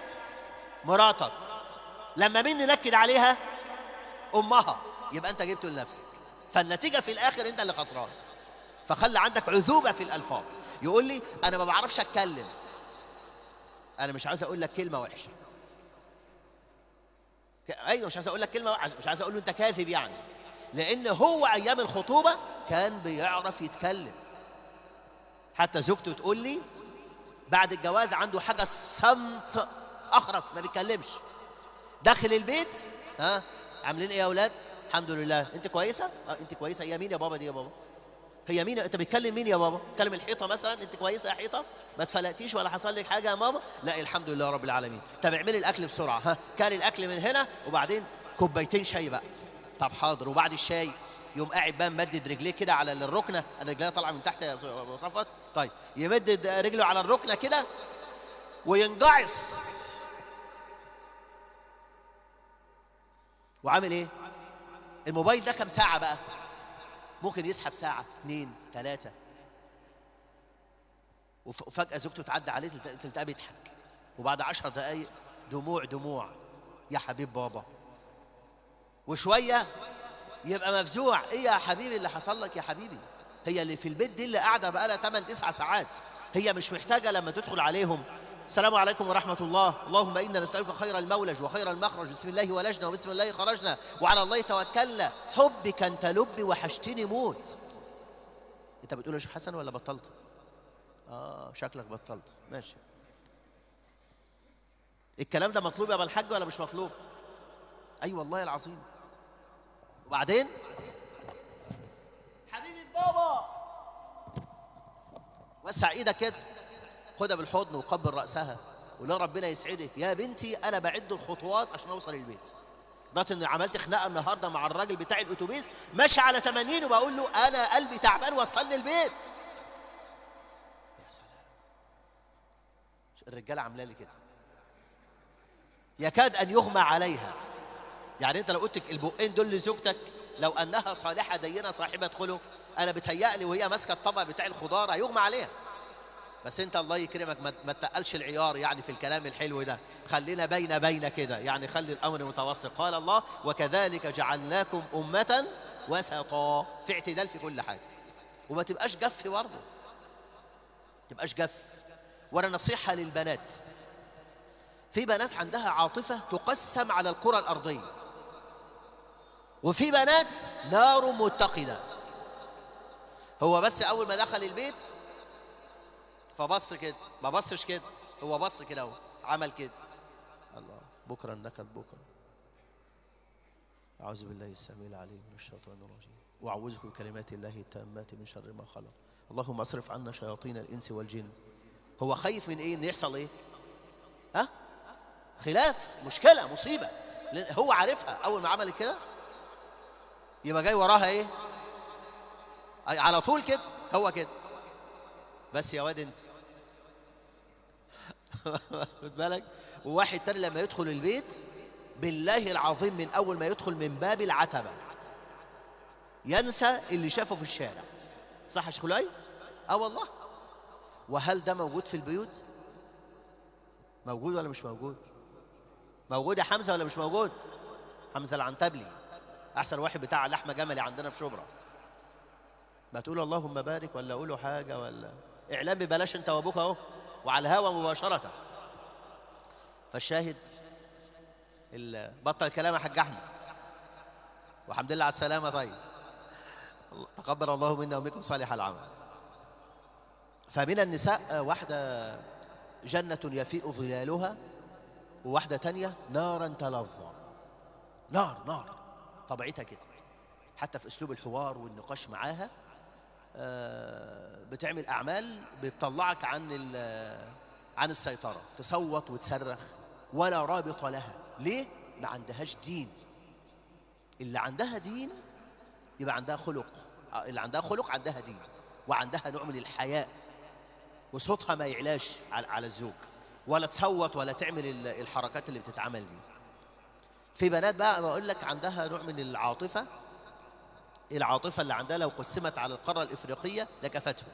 مراتك. لما مين ينكد عليها؟ امها. يبقى انت جبته لنفسك، فالنتيجه في الاخر انت اللي خسران. فخلي عندك عذوبه في الالفاظ. يقول لي انا ما بعرفش اتكلم، انا مش عايز اقول لك كلمه وحشه. ايوه مش عايز اقول لك كلمه، مش عايز اقول له انت كاذب يعني، لان هو ايام الخطوبه كان بيعرف يتكلم. حتى زوجته تقول لي بعد الجواز عنده حاجه صمت اخرس، ما بيتكلمش. داخل البيت ها عاملين ايه يا اولاد؟ الحمد لله. انت كويسه؟ اه انت كويسه. هي مين يا بابا دي يا بابا؟ هي مين؟ انت بتكلم مين يا بابا؟ تكلم الحيطه مثلا؟ انت كويسه يا حيطه؟ ما اتفلقتيش ولا حصل لك حاجه يا ماما؟ لا الحمد لله رب العالمين. طب اعملي الاكل بسرعه، ها كان الاكل من هنا وبعدين كوبايتين شاي بقى. طب حاضر. وبعد الشاي يوم قاعد بقى ممدد رجليه كده على الركنه، انا رجليها طالعه من تحت يا صفت. طيب يمدد رجله على الركنه كده وينجعص، وعامل ايه؟ الموبايل ده كم ساعه بقى؟ ممكن يسحب ساعه اثنين ثلاثه، وفجأة زوجته تعدي عليه تلتقى بيضحك، وبعد عشر دقايق دموع دموع يا حبيب بابا، وشوية يبقى مفزوع. ايه يا حبيبي اللي حصل لك يا حبيبي؟ هي اللي في البيت دي اللي قاعدة بقى لها ثمانية تسعة ساعات، هي مش محتاجة لما تدخل عليهم السلام عليكم ورحمة الله، اللهم إنا نسألك خير المولج وخير المخرج، بسم الله ولجنا وبسم الله خرجنا وعلى الله توكلنا، حبك أنت لبي وحشتني موت. أنت بتقول يا شيخ حسن ولا بطلت؟ آه شكلك بطلت، ماشي. الكلام ده مطلوب يا ابو الحاج ولا مش مطلوب؟ اي أيوة والله العظيم. وبعدين حبيبي بابا وسع ايدك كده، خدها بالحضن وقبل راسها ولا ربنا يسعدك يا بنتي، انا بعد الخطوات عشان اوصل البيت. ضغط اني عملت خناقه النهارده مع الراجل بتاع الاتوبيس ماشي على ثمانين وبقول له انا قلبي تعبان وصلني البيت. يا سلام، الرجاله عامله لي كده يكاد ان يغمى عليها. يعني انت لو قلت البقين دول لزوجتك لو انها صالحه دينه صاحبه خلق، انا بتهيألي وهي ماسكه الطبق بتاع الخضار هيغمى عليها. بس انت الله يكرمك ما تقلش العيار يعني في الكلام الحلو ده، خلينا بين بين كده، يعني خلي الامر متوسط. قال الله وكذلك جعلناكم امه وسطا، في اعتدال في كل حاجه، وما تبقاش جف برضه، ما تبقاش جف. وانا نصيحه للبنات، في بنات عندها عاطفه تقسم على الكره الارضيه، وفي بنات نار متقدة. هو بس أول ما دخل البيت فبص كده، ما بصش كده، هو بص كده اهو عمل كده. الله، بكرة النكد بكرة. أعوذ بالله السميع العليم من الشيطان الرجيم، وأعوذ بكلمات الله التامات من شر ما خلق. اللهم اصرف عنا شياطين الإنس والجن. هو خايف من إيه؟ إن يحصل إيه؟ خلاف، مشكلة، مصيبة. لأن هو عارفها أول ما عملت كده يبقى جاي وراها إيه؟ على طول كده، هو كده. بس يا واد أنت خد بالك. وواحد تاني لما يدخل البيت بالله العظيم من أول ما يدخل من باب العتبة ينسى اللي شافه في الشارع. صح يا شيخ لؤي؟ اه والله. وهل ده موجود في البيوت؟ موجود ولا مش موجود؟ موجود يا حمزة ولا مش موجود؟ حمزة العنتبلي أحسن واحد بتاع لحمة جملي عندنا في شبرا. ما تقول اللهم بارك ولا قولوا حاجة ولا إعلام ببلاش أنت وأبوك أهو، وعلى الهوا مباشرة. فالشاهد بطل كلام يا حاج أحمد، والحمد لله على السلامة. طيب تقبل الله منا ومنكم صالح العمل. فمن النساء واحدة جنة يفيء ظلالها، وواحدة تانية نارا تلظى. نار نار طبيعتها كده، حتى في أسلوب الحوار والنقاش معاها بتعمل أعمال بتطلعك عن عن السيطرة، تصوت وتصرخ ولا رابط لها. ليه؟ ما عندهاش دين. اللي عندها دين يبقى عندها خلق، اللي عندها خلق عندها دين، وعندها نوع من الحياء، وصوتها ما يعلاش على الزوج، ولا تصوت ولا تعمل الحركات اللي بتتعمل دي. في بنات بقى بقول لك عندها نوع من العاطفة، العاطفة اللي عندها لو قسمت على القارة الإفريقية لكفتهم،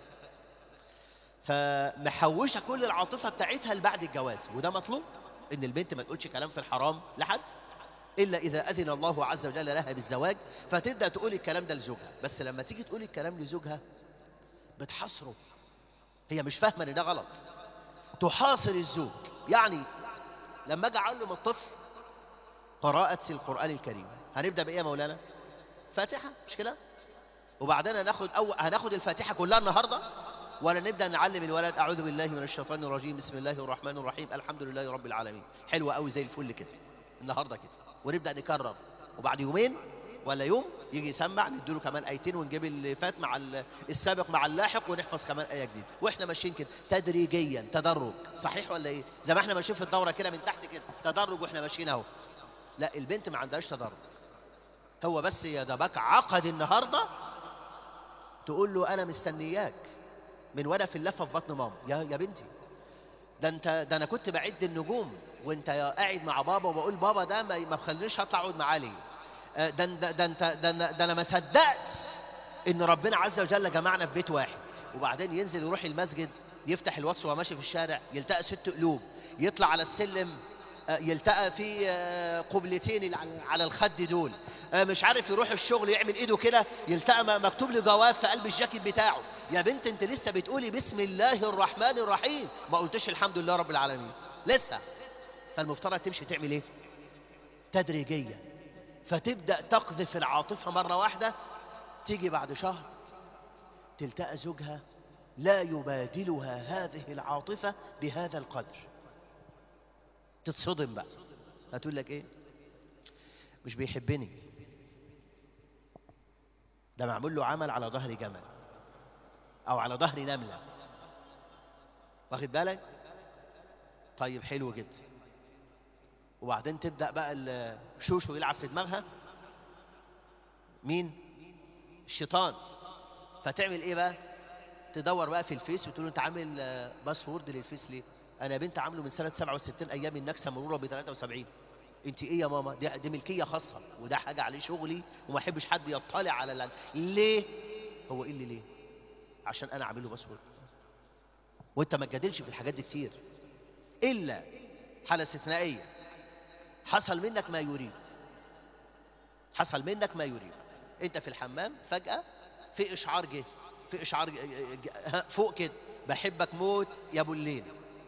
فمحوشة كل العاطفة بتاعتها لبعد الجواز. وده مطلوب، إن البنت ما تقولش كلام في الحرام لحد إلا إذا أذن الله عز وجل لها بالزواج، فتبدأ تقول الكلام ده لزوجها. بس لما تيجي تقول الكلام لزوجها بتحصره، هي مش فاهمة إن ده غلط. تحاصر الزوج، يعني لما أجي أعلم الطفل قراءة القرآن الكريم، هنبدأ بإيه يا مولانا؟ فاتحة، مش كده؟ وبعدين هناخد أو هناخد الفاتحة كلها النهاردة، ولا نبدأ نعلم الولد أعوذ بالله من الشيطان الرجيم بسم الله الرحمن الرحيم الحمد لله رب العالمين؟ حلوة قوي زي الفل كده النهاردة كده، ونبدأ نكرر، وبعد يومين ولا يوم يجي يسمع نديله كمان آيتين، ونجيب اللي فات مع السابق مع اللاحق، ونحفظ كمان آية جديدة، واحنا ماشيين كده تدريجيا، تدرج. صحيح ولا ايه؟ زي ما احنا ماشيين في الدورة كده من تحت كده تدرج، واحنا ماشيين اهو. لا، البنت ما عندهاش تدرج. هو بس يا دبك عقد النهارده تقول له انا مستنياك من وانا في اللفه في بطن ماما. يا يا بنتي، ده انت ده انا كنت بعد النجوم وانت قاعد مع بابا، وبقول بابا ده ما ما بخلينيش اطلع اقعد معاه ليه؟ ده ده ده انت ده انا ده انا ما صدقت ان ربنا عز وجل جمعنا في بيت واحد. وبعدين ينزل يروح المسجد، يفتح الواتس وهو ماشي في الشارع يلتقى ست قلوب، يطلع على السلم يلتقى في قبلتين على الخد دول، مش عارف يروح الشغل يعمل ايده كده يلتقى مكتوب له جواب في قلب الجاكيت بتاعه. يا بنت انت لسه بتقولي بسم الله الرحمن الرحيم، ما قلتش الحمد لله رب العالمين لسه. فالمفترض تمشي تعمل ايه؟ تدريجيا. فتبدأ تقذف العاطفة مرة واحدة، تيجي بعد شهر تلتقى زوجها لا يبادلها هذه العاطفة بهذا القدر. تتصدم بقى، هتقول لك ايه؟ مش بيحبني، ده معمول له عمل على ظهر جمل او على ظهر نملة، واخد بالك؟ طيب حلو جدا. وبعدين تبدأ بقى الشوشو يلعب في دماغها. مين؟ الشيطان. فتعمل ايه بقى؟ تدور بقى في الفيس وتقول له انت عامل باسورد للفيس ليه؟ انا يا بنت عامله من سنة سبعة وستين ايام النكسة مرورة ب ثلاثة وسبعين. انت ايه يا ماما؟ دي, دي ملكية خاصة، وده حاجة عليه شغلي، وما احبش حد يطلع على ال... ليه؟ هو ايه اللي ليه؟ عشان انا عامله باسورد. وانت ما تجادلش في الحاجات دي كتير، الا حالة استثنائية، حصل منك ما يريد، حصل منك ما يريد. انت في الحمام فجأة في اشعار جه، في اشعار جه جه فوق كده، بحبك موت يا ابو الليل.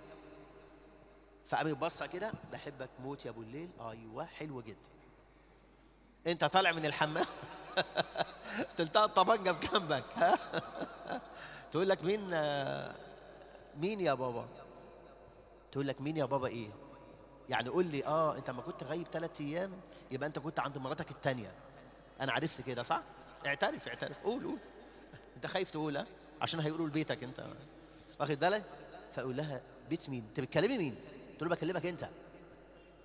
فقام يبصى كده، بحبك موت يا ابو الليل. ايوه حلو جدا. انت طالع من الحمام تلتقى الطبنجة بجنبك ها تقول لك مين مين يا بابا؟ تقول لك مين يا بابا ايه؟ يعني قول لي اه انت ما كنت غايب ثلاث ايام يبقى انت كنت عند مراتك الثانيه. انا عرفت كده صح؟ اعترف اعترف، قول قول. انت خايف تقول ها؟ عشان هيقولوا لبيتك انت، واخد بالك؟ فاقول لها بيت مين؟ انت بتكلمي مين؟ تقول له بكلمك انت.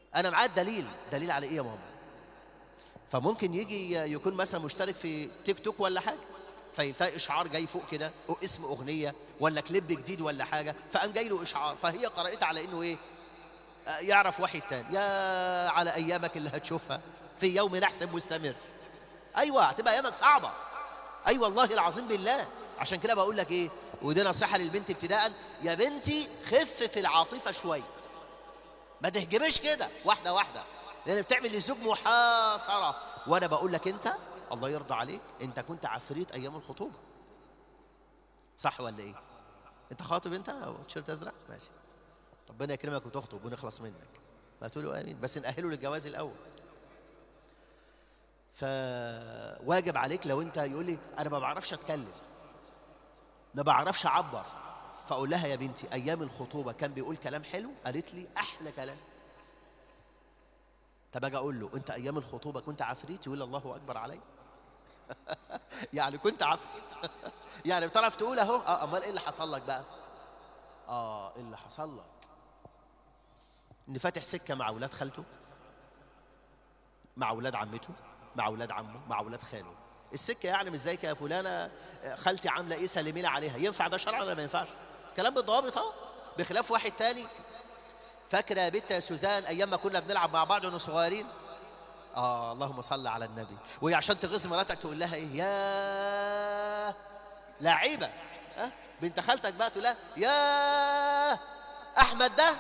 انا معاه الدليل. دليل على ايه يا ماما؟ فممكن يجي يكون مثلا مشترك في تيك توك ولا حاجه، فيلاقي اشعار جاي فوق كده او اسم اغنيه ولا كليب جديد ولا حاجه، فقام جاي له اشعار، فهي قرأتها على انه ايه؟ آه، يعرف وحي تاني. يا على ايامك اللي هتشوفها في يوم نحس مستمر. ايوه هتبقى ايامك صعبه. اي أيوة والله العظيم بالله. عشان كده بقول لك ايه، ودي نصيحه للبنت ابتداء، يا بنتي خف في العاطفه شويه، ما تهجمش كده، واحده واحده، لان بتعمل للزوج محاصره. وانا بقول لك انت الله يرضى عليك، انت كنت عفريت ايام الخطوبه، صح ولا ايه؟ انت خاطب انت او تيشيرت ازرق؟ ماشي، ربنا يكرمك وتخطب ونخلص منك، ما تقولوا امين، بس نأهله للجواز الاول. فواجب عليك لو انت يقول لي انا ما بعرفش اتكلم، ما بعرفش اعبر، فاقول لها يا بنتي ايام الخطوبه كان بيقول كلام حلو، قالت لي احلى كلام. طب اجي اقول له انت ايام الخطوبه كنت عفريت؟ يقول الله اكبر علي. يعني كنت عفريت؟ يعني بتعرف تقول اهو. اه امال ايه اللي حصل لك بقى؟ اه اللي حصل لك ان فاتح سكه مع اولاد خالته، مع اولاد عمته، مع اولاد عمه، مع اولاد خاله. السكه يعني مش زيك يا فلانه خالتي عامله ايه سلمي لي عليها. ينفع ده شرعا ولا ما ينفعش؟ كلام بالضوابط اهو. بخلاف واحد تاني، فاكره يا بنت يا سوزان ايام ما كنا بنلعب مع بعض واحنا صغيرين؟ اه اللهم صل على النبي. وهي عشان تغيظ مراتك تقول لها ايه؟ يا لعيبه. ها بنت خالتك بقى تقول لها يا احمد ده،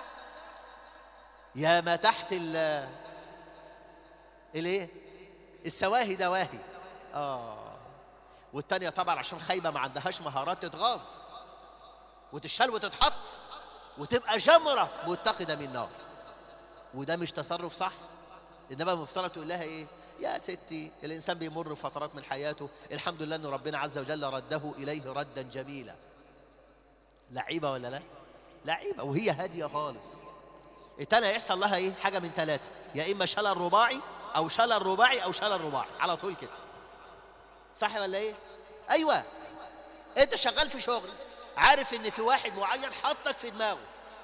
يا ما تحت ال الايه، السواهي دواهي. اه والتانية طبعا عشان خايبة ما عندهاش مهارات تتغاظ وتشال وتتحط وتبقى جمرة متقدة من نار، وده مش تصرف صح. انما المفترض تقول لها ايه؟ يا ستي الانسان بيمر فترات من حياته، الحمد لله ان ربنا عز وجل رده اليه ردا جميلا. لعيبة ولا لا؟ لعيبة وهي هادية خالص. التانية يحصل لها ايه؟ حاجة من ثلاثة، يا اما شلل رباعي او شلل رباعي او شلل رباعي على طول كده، صح ولا ايه؟ ايوه. انت شغال في شغل، عارف ان في واحد معين حطك في دماغه،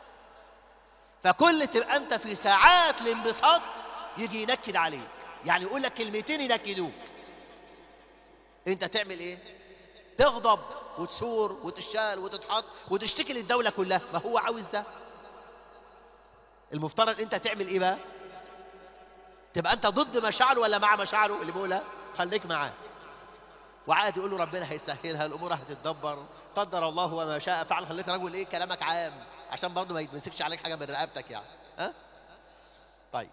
فكل تبقى انت في ساعات الانبساط يجي ينكد عليك، يعني يقول لك كلمتين ينكدوك، انت تعمل ايه؟ تغضب وتثور وتشال وتتحط وتشتكي للدولة كلها. ما هو عاوز ده. المفترض انت تعمل ايه بقى؟ تبقى انت ضد مشاعره ولا مع مشاعره؟ اللي بيقولها خليك معاه، وعادي يقول له ربنا هيسهلها، الامور هتتدبر، قدر الله وما شاء فعل. خليك رجل ايه، كلامك عام عشان برضه ما يتمسكش عليك حاجه من رقبتك يعني. ها أه؟ طيب.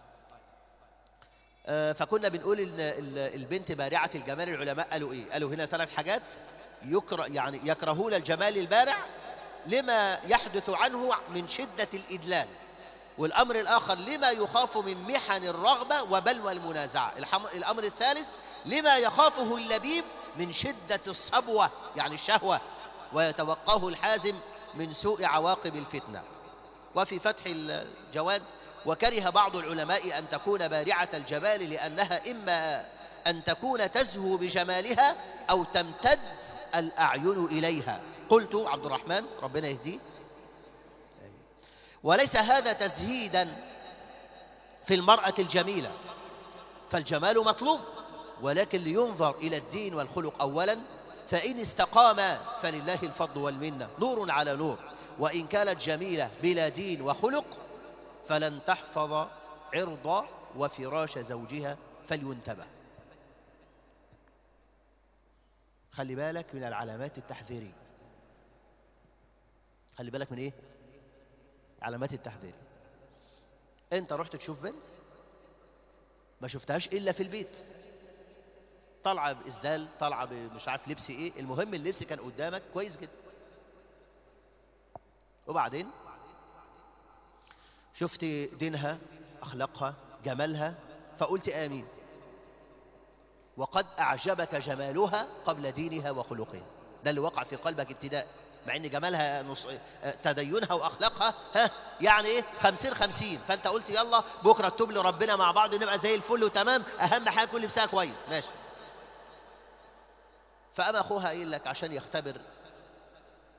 آه فكنا بنقول ان البنت بارعه الجمال، العلماء قالوا ايه؟ قالوا هنا ثلاث حاجات. يكره يعني يكرهون الجمال البارع لما يحدث عنه من شده الادلال، والامر الاخر لما يخاف من محن الرغبه وبلوى المنازعه، الامر الثالث لما يخافه اللبيب من شدة الصبوة يعني الشهوة، ويتوقاه الحازم من سوء عواقب الفتنة. وفي فتح الجواد: وكره بعض العلماء أن تكون بارعة الجمال لأنها إما أن تكون تزهو بجمالها أو تمتد الأعين إليها. قلت عبد الرحمن ربنا يهديه: وليس هذا تزهيدا في المرأة الجميلة، فالجمال مطلوب، ولكن لينظر إلى الدين والخلق أولا، فإن استقام فلله الفضل والمنة، نور على نور. وإن كانت جميلة بلا دين وخلق فلن تحفظ عرض وفراش زوجها، فلينتبه. خلي بالك من العلامات التحذيرية. خلي بالك من إيه؟ علامات التحذير. أنت رحت تشوف بنت ما شفتهاش إلا في البيت، طالعة بإسدال، طالعة مش عارف لبس إيه، المهم اللبس كان قدامك كويس جدا، وبعدين شفت دينها، أخلاقها، جمالها، فقلت آمين، وقد أعجبك جمالها قبل دينها وخلقها. ده اللي وقع في قلبك ابتداء، مع ان جمالها نص... تدينها واخلاقها ها يعني ايه خمسين خمسين، فانت قلت يلا بكره تتوب لربنا مع بعض نبقى زي الفل وتمام، اهم حاجه كل لبسها كويس ماشي. فأما اخوها قايل لك عشان يختبر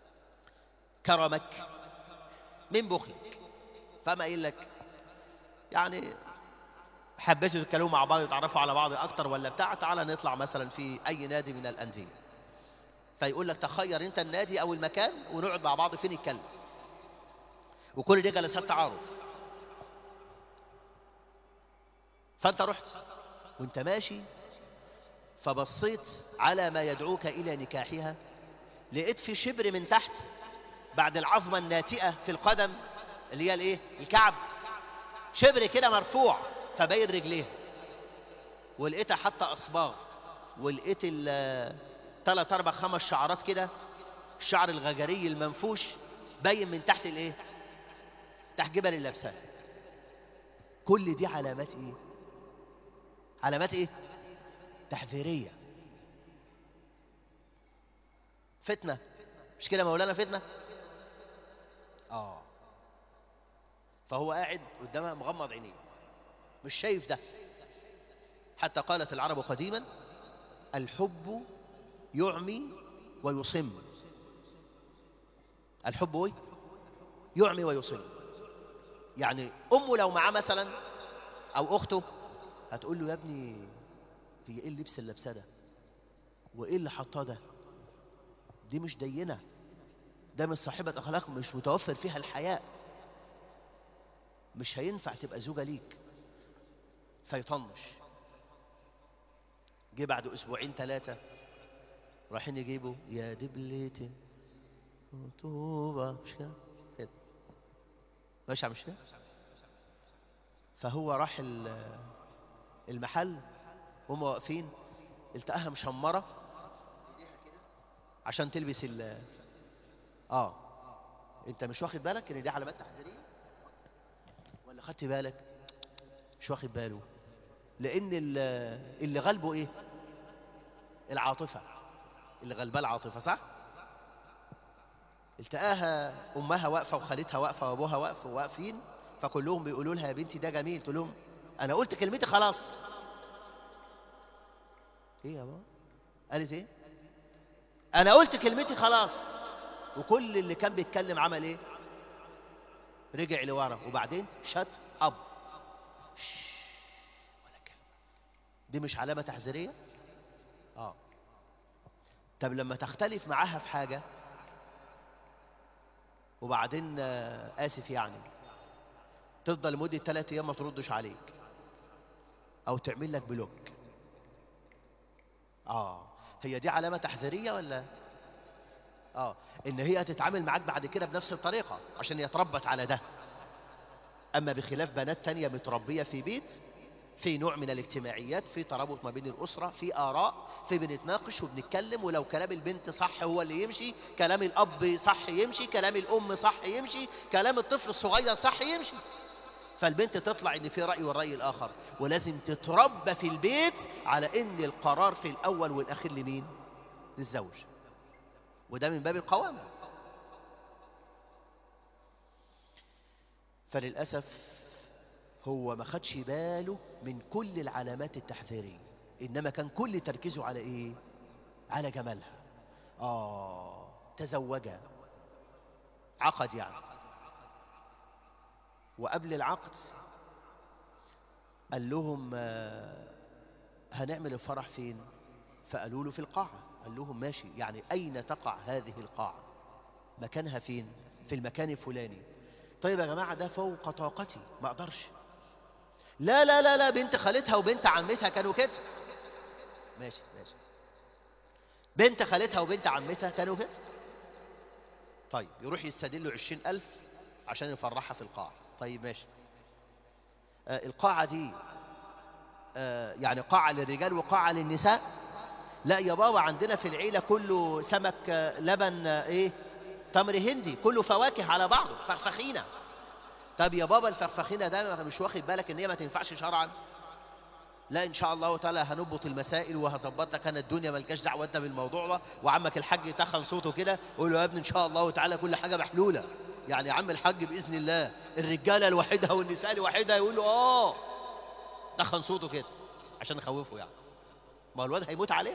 كرمك من بخلك، فأما قايل لك يعني حبيتوا تتكلموا مع بعض وتعرفوا على بعض اكتر ولا بتاع، تعالى نطلع مثلا في اي نادي من الانديه. فيقول لك تخير انت النادي او المكان ونقعد مع بعض فين نتكلم، وكل دي جلسات تعارف. فانت رحت وانت ماشي فبصيت على ما يدعوك الى نكاحها، لقيت في شبر من تحت بعد العظمه الناتئه في القدم اللي هي الايه الكعب، شبر كده مرفوع فبين رجليها، ولقيتها حتى اصباغ، ولقيت ثلاث اربع خمس شعرات كده، الشعر الغجري المنفوش باين من تحت الايه تحت جبل اللبسان. كل دي علامات ايه؟ علامات ايه؟ تحذيريه. فتنه، مش كده مولانا؟ فتنه. اه فهو قاعد قدامها مغمض عينيه مش شايف ده. حتى قالت العرب قديما الحب يعمي ويصم. الحب ايه؟ يعمي ويصم. يعني امه لو معاه مثلا او اخته هتقول له يا ابني هي ايه اللبس اللي لابساه ده؟ وايه اللي حطاه ده؟ دي مش دينه، ده مش صاحبه اخلاق، مش متوفر فيها الحياء، مش هينفع تبقى زوجه ليك. فيطنش. جه بعد اسبوعين ثلاثه رايحين يجيبوا يا دبلتي طوبه، مش كده كده ماشي مش كده. فهو راح المحل وهم واقفين، التقاها مشمره عشان تلبس ال اه انت مش واخد بالك ان دي علامات تحذيريه ولا خدت بالك؟ مش واخد باله، لان اللي غلبه ايه؟ العاطفه. اللي غلبها العاطفه، صح؟ التقاها امها واقفه وخالتها واقفه وابوها واقف واقفين، فكلهم بيقولوا لها يا بنتي ده جميل، تقول لهم انا قلت كلمتي خلاص. ايه يا ماما؟ قالت ايه؟ انا قلت كلمتي خلاص. وكل اللي كان بيتكلم عمل ايه؟ رجع لورا وبعدين شت اب. ولا كلمه. دي مش علامه تحذيريه؟ اه طب لما تختلف معاها في حاجه وبعدين آه اسف يعني تفضل لمده ثلاث ايام ما تردش عليك او تعمل لك بلوك، اه هي دي علامه تحذيريه ولا؟ اه ان هي تتعامل معاك بعد كده بنفس الطريقه عشان هي اتربت على ده. اما بخلاف بنات تانية متربيه في بيت في نوع من الاجتماعيات، في ترابط ما بين الاسره، في اراء، في بنتناقش وبنتكلم، ولو كلام البنت صح هو اللي يمشي، كلام الاب صح يمشي، كلام الام صح يمشي، كلام الطفل الصغير صح يمشي. فالبنت تطلع ان في راي والراي الاخر، ولازم تتربى في البيت على ان القرار في الاول والاخير لمين؟ للزوج. وده من باب القوامه. فللاسف هو ما خدش باله من كل العلامات التحذيريه، انما كان كل تركيزه على ايه؟ على جمالها. اه تزوجها، عقد يعني، وقبل العقد قال لهم آه هنعمل الفرح فين؟ فقالوا له في القاعة. قال لهم ماشي، يعني أين تقع هذه القاعة؟ مكانها فين؟ في المكان الفلاني. طيب يا جماعة ده فوق طاقتي ما أقدرش. لا لا لا لا بنت خالتها وبنت عمتها كانوا كده. ماشي ماشي. بنت خالتها وبنت عمتها كانوا كده. طيب يروح يستدلوا عشرين ألف عشان يفرحها في القاعة. طيب ماشي. آه القاعة دي آه يعني قاعة للرجال وقاعة للنساء؟ لا يا بابا عندنا في العيلة كله سمك آه لبن آه ايه تمر هندي، كله فواكه على بعضه فخفخينة. طب يا بابا الفخفخينة ده مش واخد بالك ان هي ما تنفعش شرعا؟ لا ان شاء الله تعالى هنضبط المسائل وهظبط لك انا الدنيا، مالكاش دعوه انت بالموضوع ده. وعمك الحاج يتخن صوته كده قول له يا ابني ان شاء الله تعالى كل حاجه محلوله، يعني يا عم الحاج باذن الله الرجاله لوحدها والنساء لوحدها. يقول له اه تخن صوته كده عشان نخوفه يعني، ما هو الواد هيموت عليه.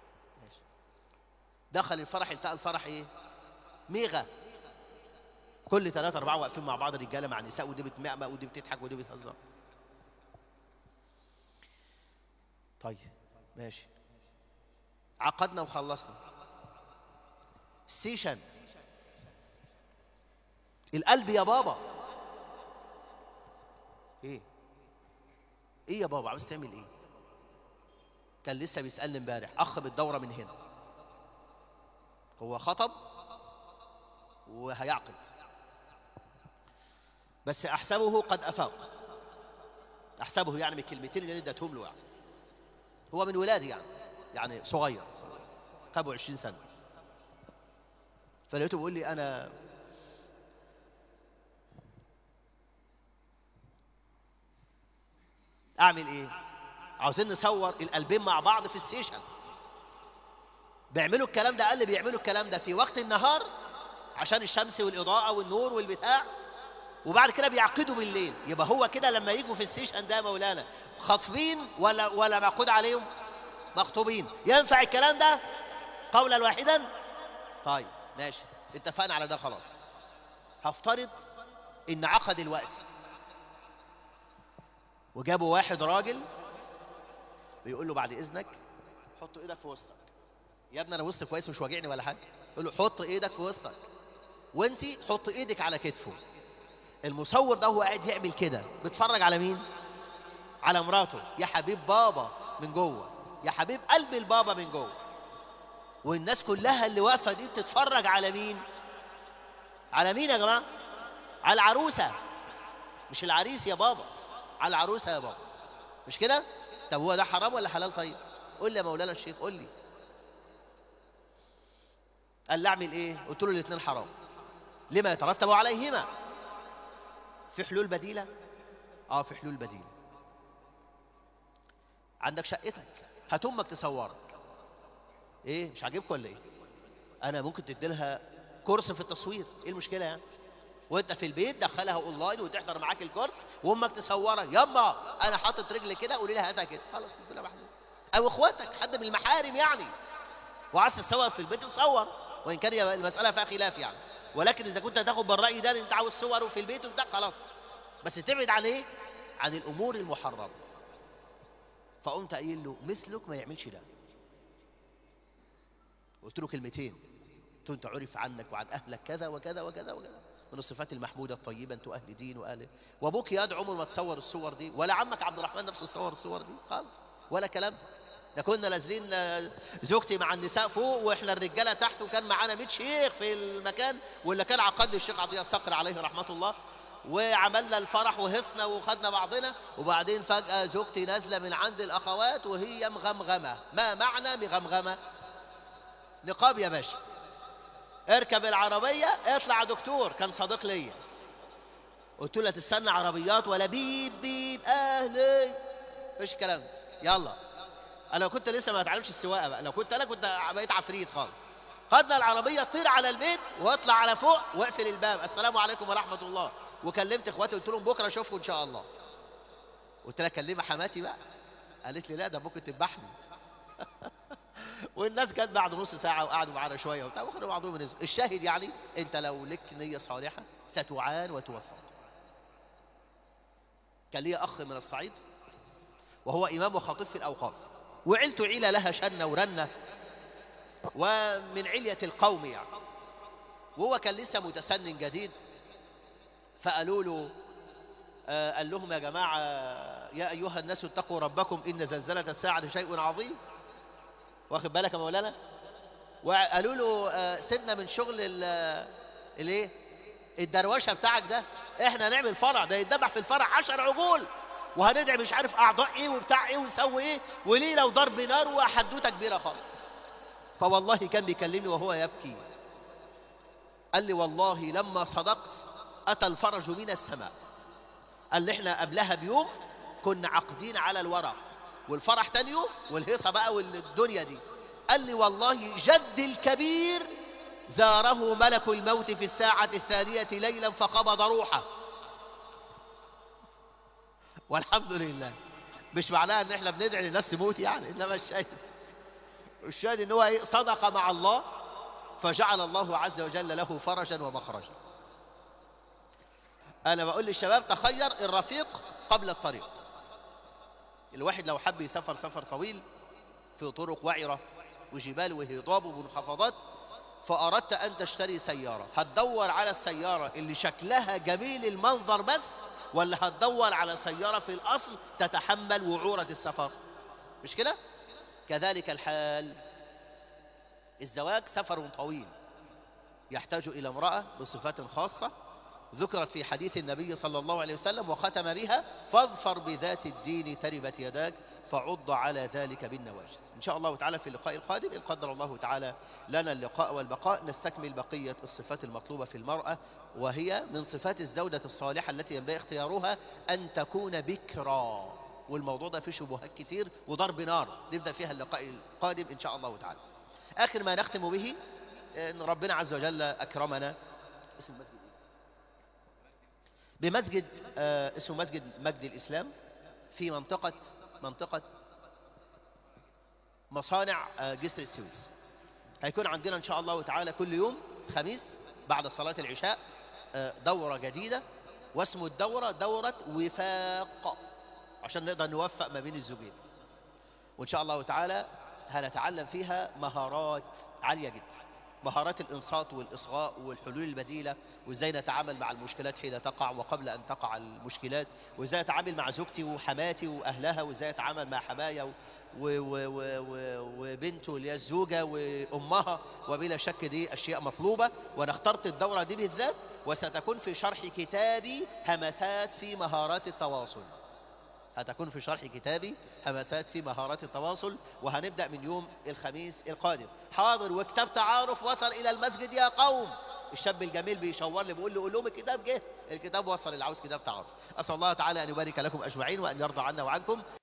دخل الفرح، التقى الفرح ايه؟ ميغا، كل ثلاثة أربعة واقفين مع بعض رجالة مع نساء، ودي بتمأمأ ودي بتضحك ودي بتهزر. طيب ماشي، عقدنا وخلصنا. السيشن، القلب يا بابا. ايه ايه يا بابا عاوز تعمل ايه؟ كان لسه بيسألني امبارح اخ بالدورة من هنا، هو خطب وهيعقد، بس احسبه قد افاق، احسبه يعني من الكلمتين اللي اديتهم له، يعني هو من ولادي يعني يعني صغير، قبل عشرين سنة. فلقيته بيقول لي انا اعمل ايه؟ عاوزين نصور القلبين مع بعض في السيشن. بيعملوا الكلام ده، قال لي بيعملوا الكلام ده في وقت النهار عشان الشمس والإضاءة والنور والبتاع، وبعد كده بيعقدوا بالليل. يبقى هو كده لما يجوا في السيشن ده يا مولانا خاطفين ولا ولا معقود عليهم؟ مخطوبين. ينفع الكلام ده قولا واحدا؟ طيب ماشي، اتفقنا على ده خلاص. هفترض ان عقد الوقت وجابوا واحد راجل بيقول له بعد اذنك حط ايدك في وسطك. يا ابني انا وسطي كويس مش واجعني ولا حاجه. يقول له حط ايدك في وسطك، وانتي حط ايدك على كتفه. المصور ده هو قاعد يعمل كده، بيتفرج على مين؟ على مراته. يا حبيب بابا من جوه، يا حبيب قلب البابا من جوه. والناس كلها اللي واقفه دي بتتفرج على مين؟ على مين يا جماعه؟ على العروسه، مش العريس يا بابا، على العروسه يا بابا، مش كده؟ طب هو ده حرام ولا حلال؟ طيب قول لي يا مولانا الشيخ، قول لي. قال لي اعمل ايه؟ قلت له الاثنين حرام لما يترتب عليهما. في حلول بديله؟ اه في حلول بديله. عندك شقتك، هات امك تصورك. ايه مش عاجبك ولا ايه؟ انا ممكن تدي لها كورس في التصوير، ايه المشكله يعني؟ وانت في البيت دخلها اونلاين وتحضر معاك الكورس وامك تصورك. يما انا حاطط رجلي كده، قولي لها هاتها كده، خلاص الدنيا محلول. او اخواتك، حد من المحارم يعني وعايز تصور في البيت تصور، وان كان المساله فيها خلاف يعني، ولكن اذا كنت هتاخد بالراي ده انت عاوز صور في البيت وبتاع خلاص، بس تبعد عن ايه؟ عن الامور المحرمه. فقمت قايل له مثلك ما يعملش ده. قلت له كلمتين، قلت له انت عرف عنك وعن اهلك كذا وكذا وكذا وكذا من الصفات المحموده الطيبه، انتوا اهل دين واهل، وابوك يا عمر ما تصور الصور دي، ولا عمك عبد الرحمن نفسه تصور الصور دي خالص، ولا كلام. ده كنا نازلين زوجتي مع النساء فوق واحنا الرجاله تحت، وكان معانا مية شيخ في المكان، واللي كان عقد الشيخ عطيه الصقر عليه رحمه الله، وعملنا الفرح وهفنا وخدنا بعضنا. وبعدين فجاه زوجتي نازله من عند الاخوات وهي مغمغمه. ما معنى مغمغمه؟ نقاب يا باشا. اركب العربيه اطلع دكتور، كان صديق ليا. قلت له لا تستنى عربيات ولا بيب بيب اهلي، مفيش كلام، يلا. انا كنت لسه ما اتعلمش السواقه بقى، لو كنت انا كنت بقيت عفريت خالص. خدنا العربيه طير على البيت واطلع على فوق واقفل الباب، السلام عليكم ورحمه الله. وكلمت اخواتي قلت لهم بكره اشوفكم ان شاء الله. قلت لها كلمه حماتي بقى، قالت لي لا ده ممكن تذبحني. والناس جت بعد نص ساعه وقعدوا معانا شويه وبتاع وخدوا بعضهم ونزلوا. الشاهد يعني انت لو لك نيه صالحه ستعان وتوفق. كان لي اخ من الصعيد وهو امام وخطيب في الاوقاف، وعيلته عيله لها شنه ورنه ومن عليه القوم يعني، وهو كان لسه متسنن جديد. فقالوا له آه قال لهم يا جماعه يا ايها الناس اتقوا ربكم ان زلزله الساعه شيء عظيم. واخد بالك يا مولانا؟ وقالوا له آه سيبنا من شغل الايه الدروشه بتاعك ده، احنا هنعمل فرع، ده يتذبح في الفرع عشر عجول، وهندعي مش عارف اعضاء ايه وبتاع ايه ونسوي ايه وليله وضرب نار وحدوته كبيره خالص. فوالله كان بيكلمني وهو يبكي، قال لي والله لما صدقت اتى الفرج من السماء. قال لي احنا قبلها بيوم كنا عاقدين على الورق والفرح تاني يوم والهيصه بقى والدنيا دي. قال لي والله جدي الكبير زاره ملك الموت في الساعة الثانية ليلا فقبض روحه. والحمد لله. مش معناها ان احنا بندعي للناس تموت يعني، انما الشاهد الشاهد ان هو ايه؟ صدق مع الله فجعل الله عز وجل له فرجا ومخرجا. أنا بقول للشباب تخير الرفيق قبل الطريق. الواحد لو حب يسافر سفر طويل في طرق وعرة وجبال وهضاب ومنخفضات، فأردت أن تشتري سيارة، هتدور على السيارة اللي شكلها جميل المنظر بس، ولا هتدور على سيارة في الأصل تتحمل وعورة السفر؟ مش كده؟ كذلك الحال، الزواج سفر طويل يحتاج إلى امرأة بصفات خاصة ذكرت في حديث النبي صلى الله عليه وسلم وختم بها: فاظفر بذات الدين تربت يداك، فعض على ذلك بالنواجذ. إن شاء الله تعالى في اللقاء القادم إن قدر الله تعالى لنا اللقاء والبقاء نستكمل بقية الصفات المطلوبة في المرأة، وهي من صفات الزوجة الصالحة التي ينبغي اختيارها أن تكون بكرا، والموضوع ده فيه شبهات كتير وضرب نار، نبدأ فيها اللقاء القادم إن شاء الله تعالى. آخر ما نختم به أن ربنا عز وجل أكرمنا اسم المسجد بمسجد آه اسمه مسجد مجد الإسلام في منطقة منطقة مصانع آه جسر السويس. هيكون عندنا إن شاء الله تعالى كل يوم خميس بعد صلاة العشاء آه دورة جديدة، واسم الدورة دورة وفاق، عشان نقدر نوفق ما بين الزوجين. وإن شاء الله تعالى هنتعلم فيها مهارات عالية جدا، مهارات الإنصات والإصغاء والحلول البديلة، وإزاي نتعامل مع المشكلات حين تقع وقبل أن تقع المشكلات، وإزاي أتعامل مع زوجتي وحماتي وأهلها، وإزاي أتعامل مع حمايا و... و... و... و... وبنته اللي هي الزوجة وأمها. وبلا شك دي أشياء مطلوبة، وأنا اخترت الدورة دي بالذات وستكون في شرح كتابي همسات في مهارات التواصل. هتكون في شرح كتابي همسات في مهارات التواصل، وهنبدأ من يوم الخميس القادم. حاضر وكتاب تعارف وصل إلى المسجد يا قوم. الشاب الجميل بيشاور لي بيقول لي قول لهم الكتاب جه، الكتاب وصل اللي عاوز كتاب تعارف. أسأل الله تعالى أن يبارك لكم أجمعين وأن يرضى عنا وعنكم.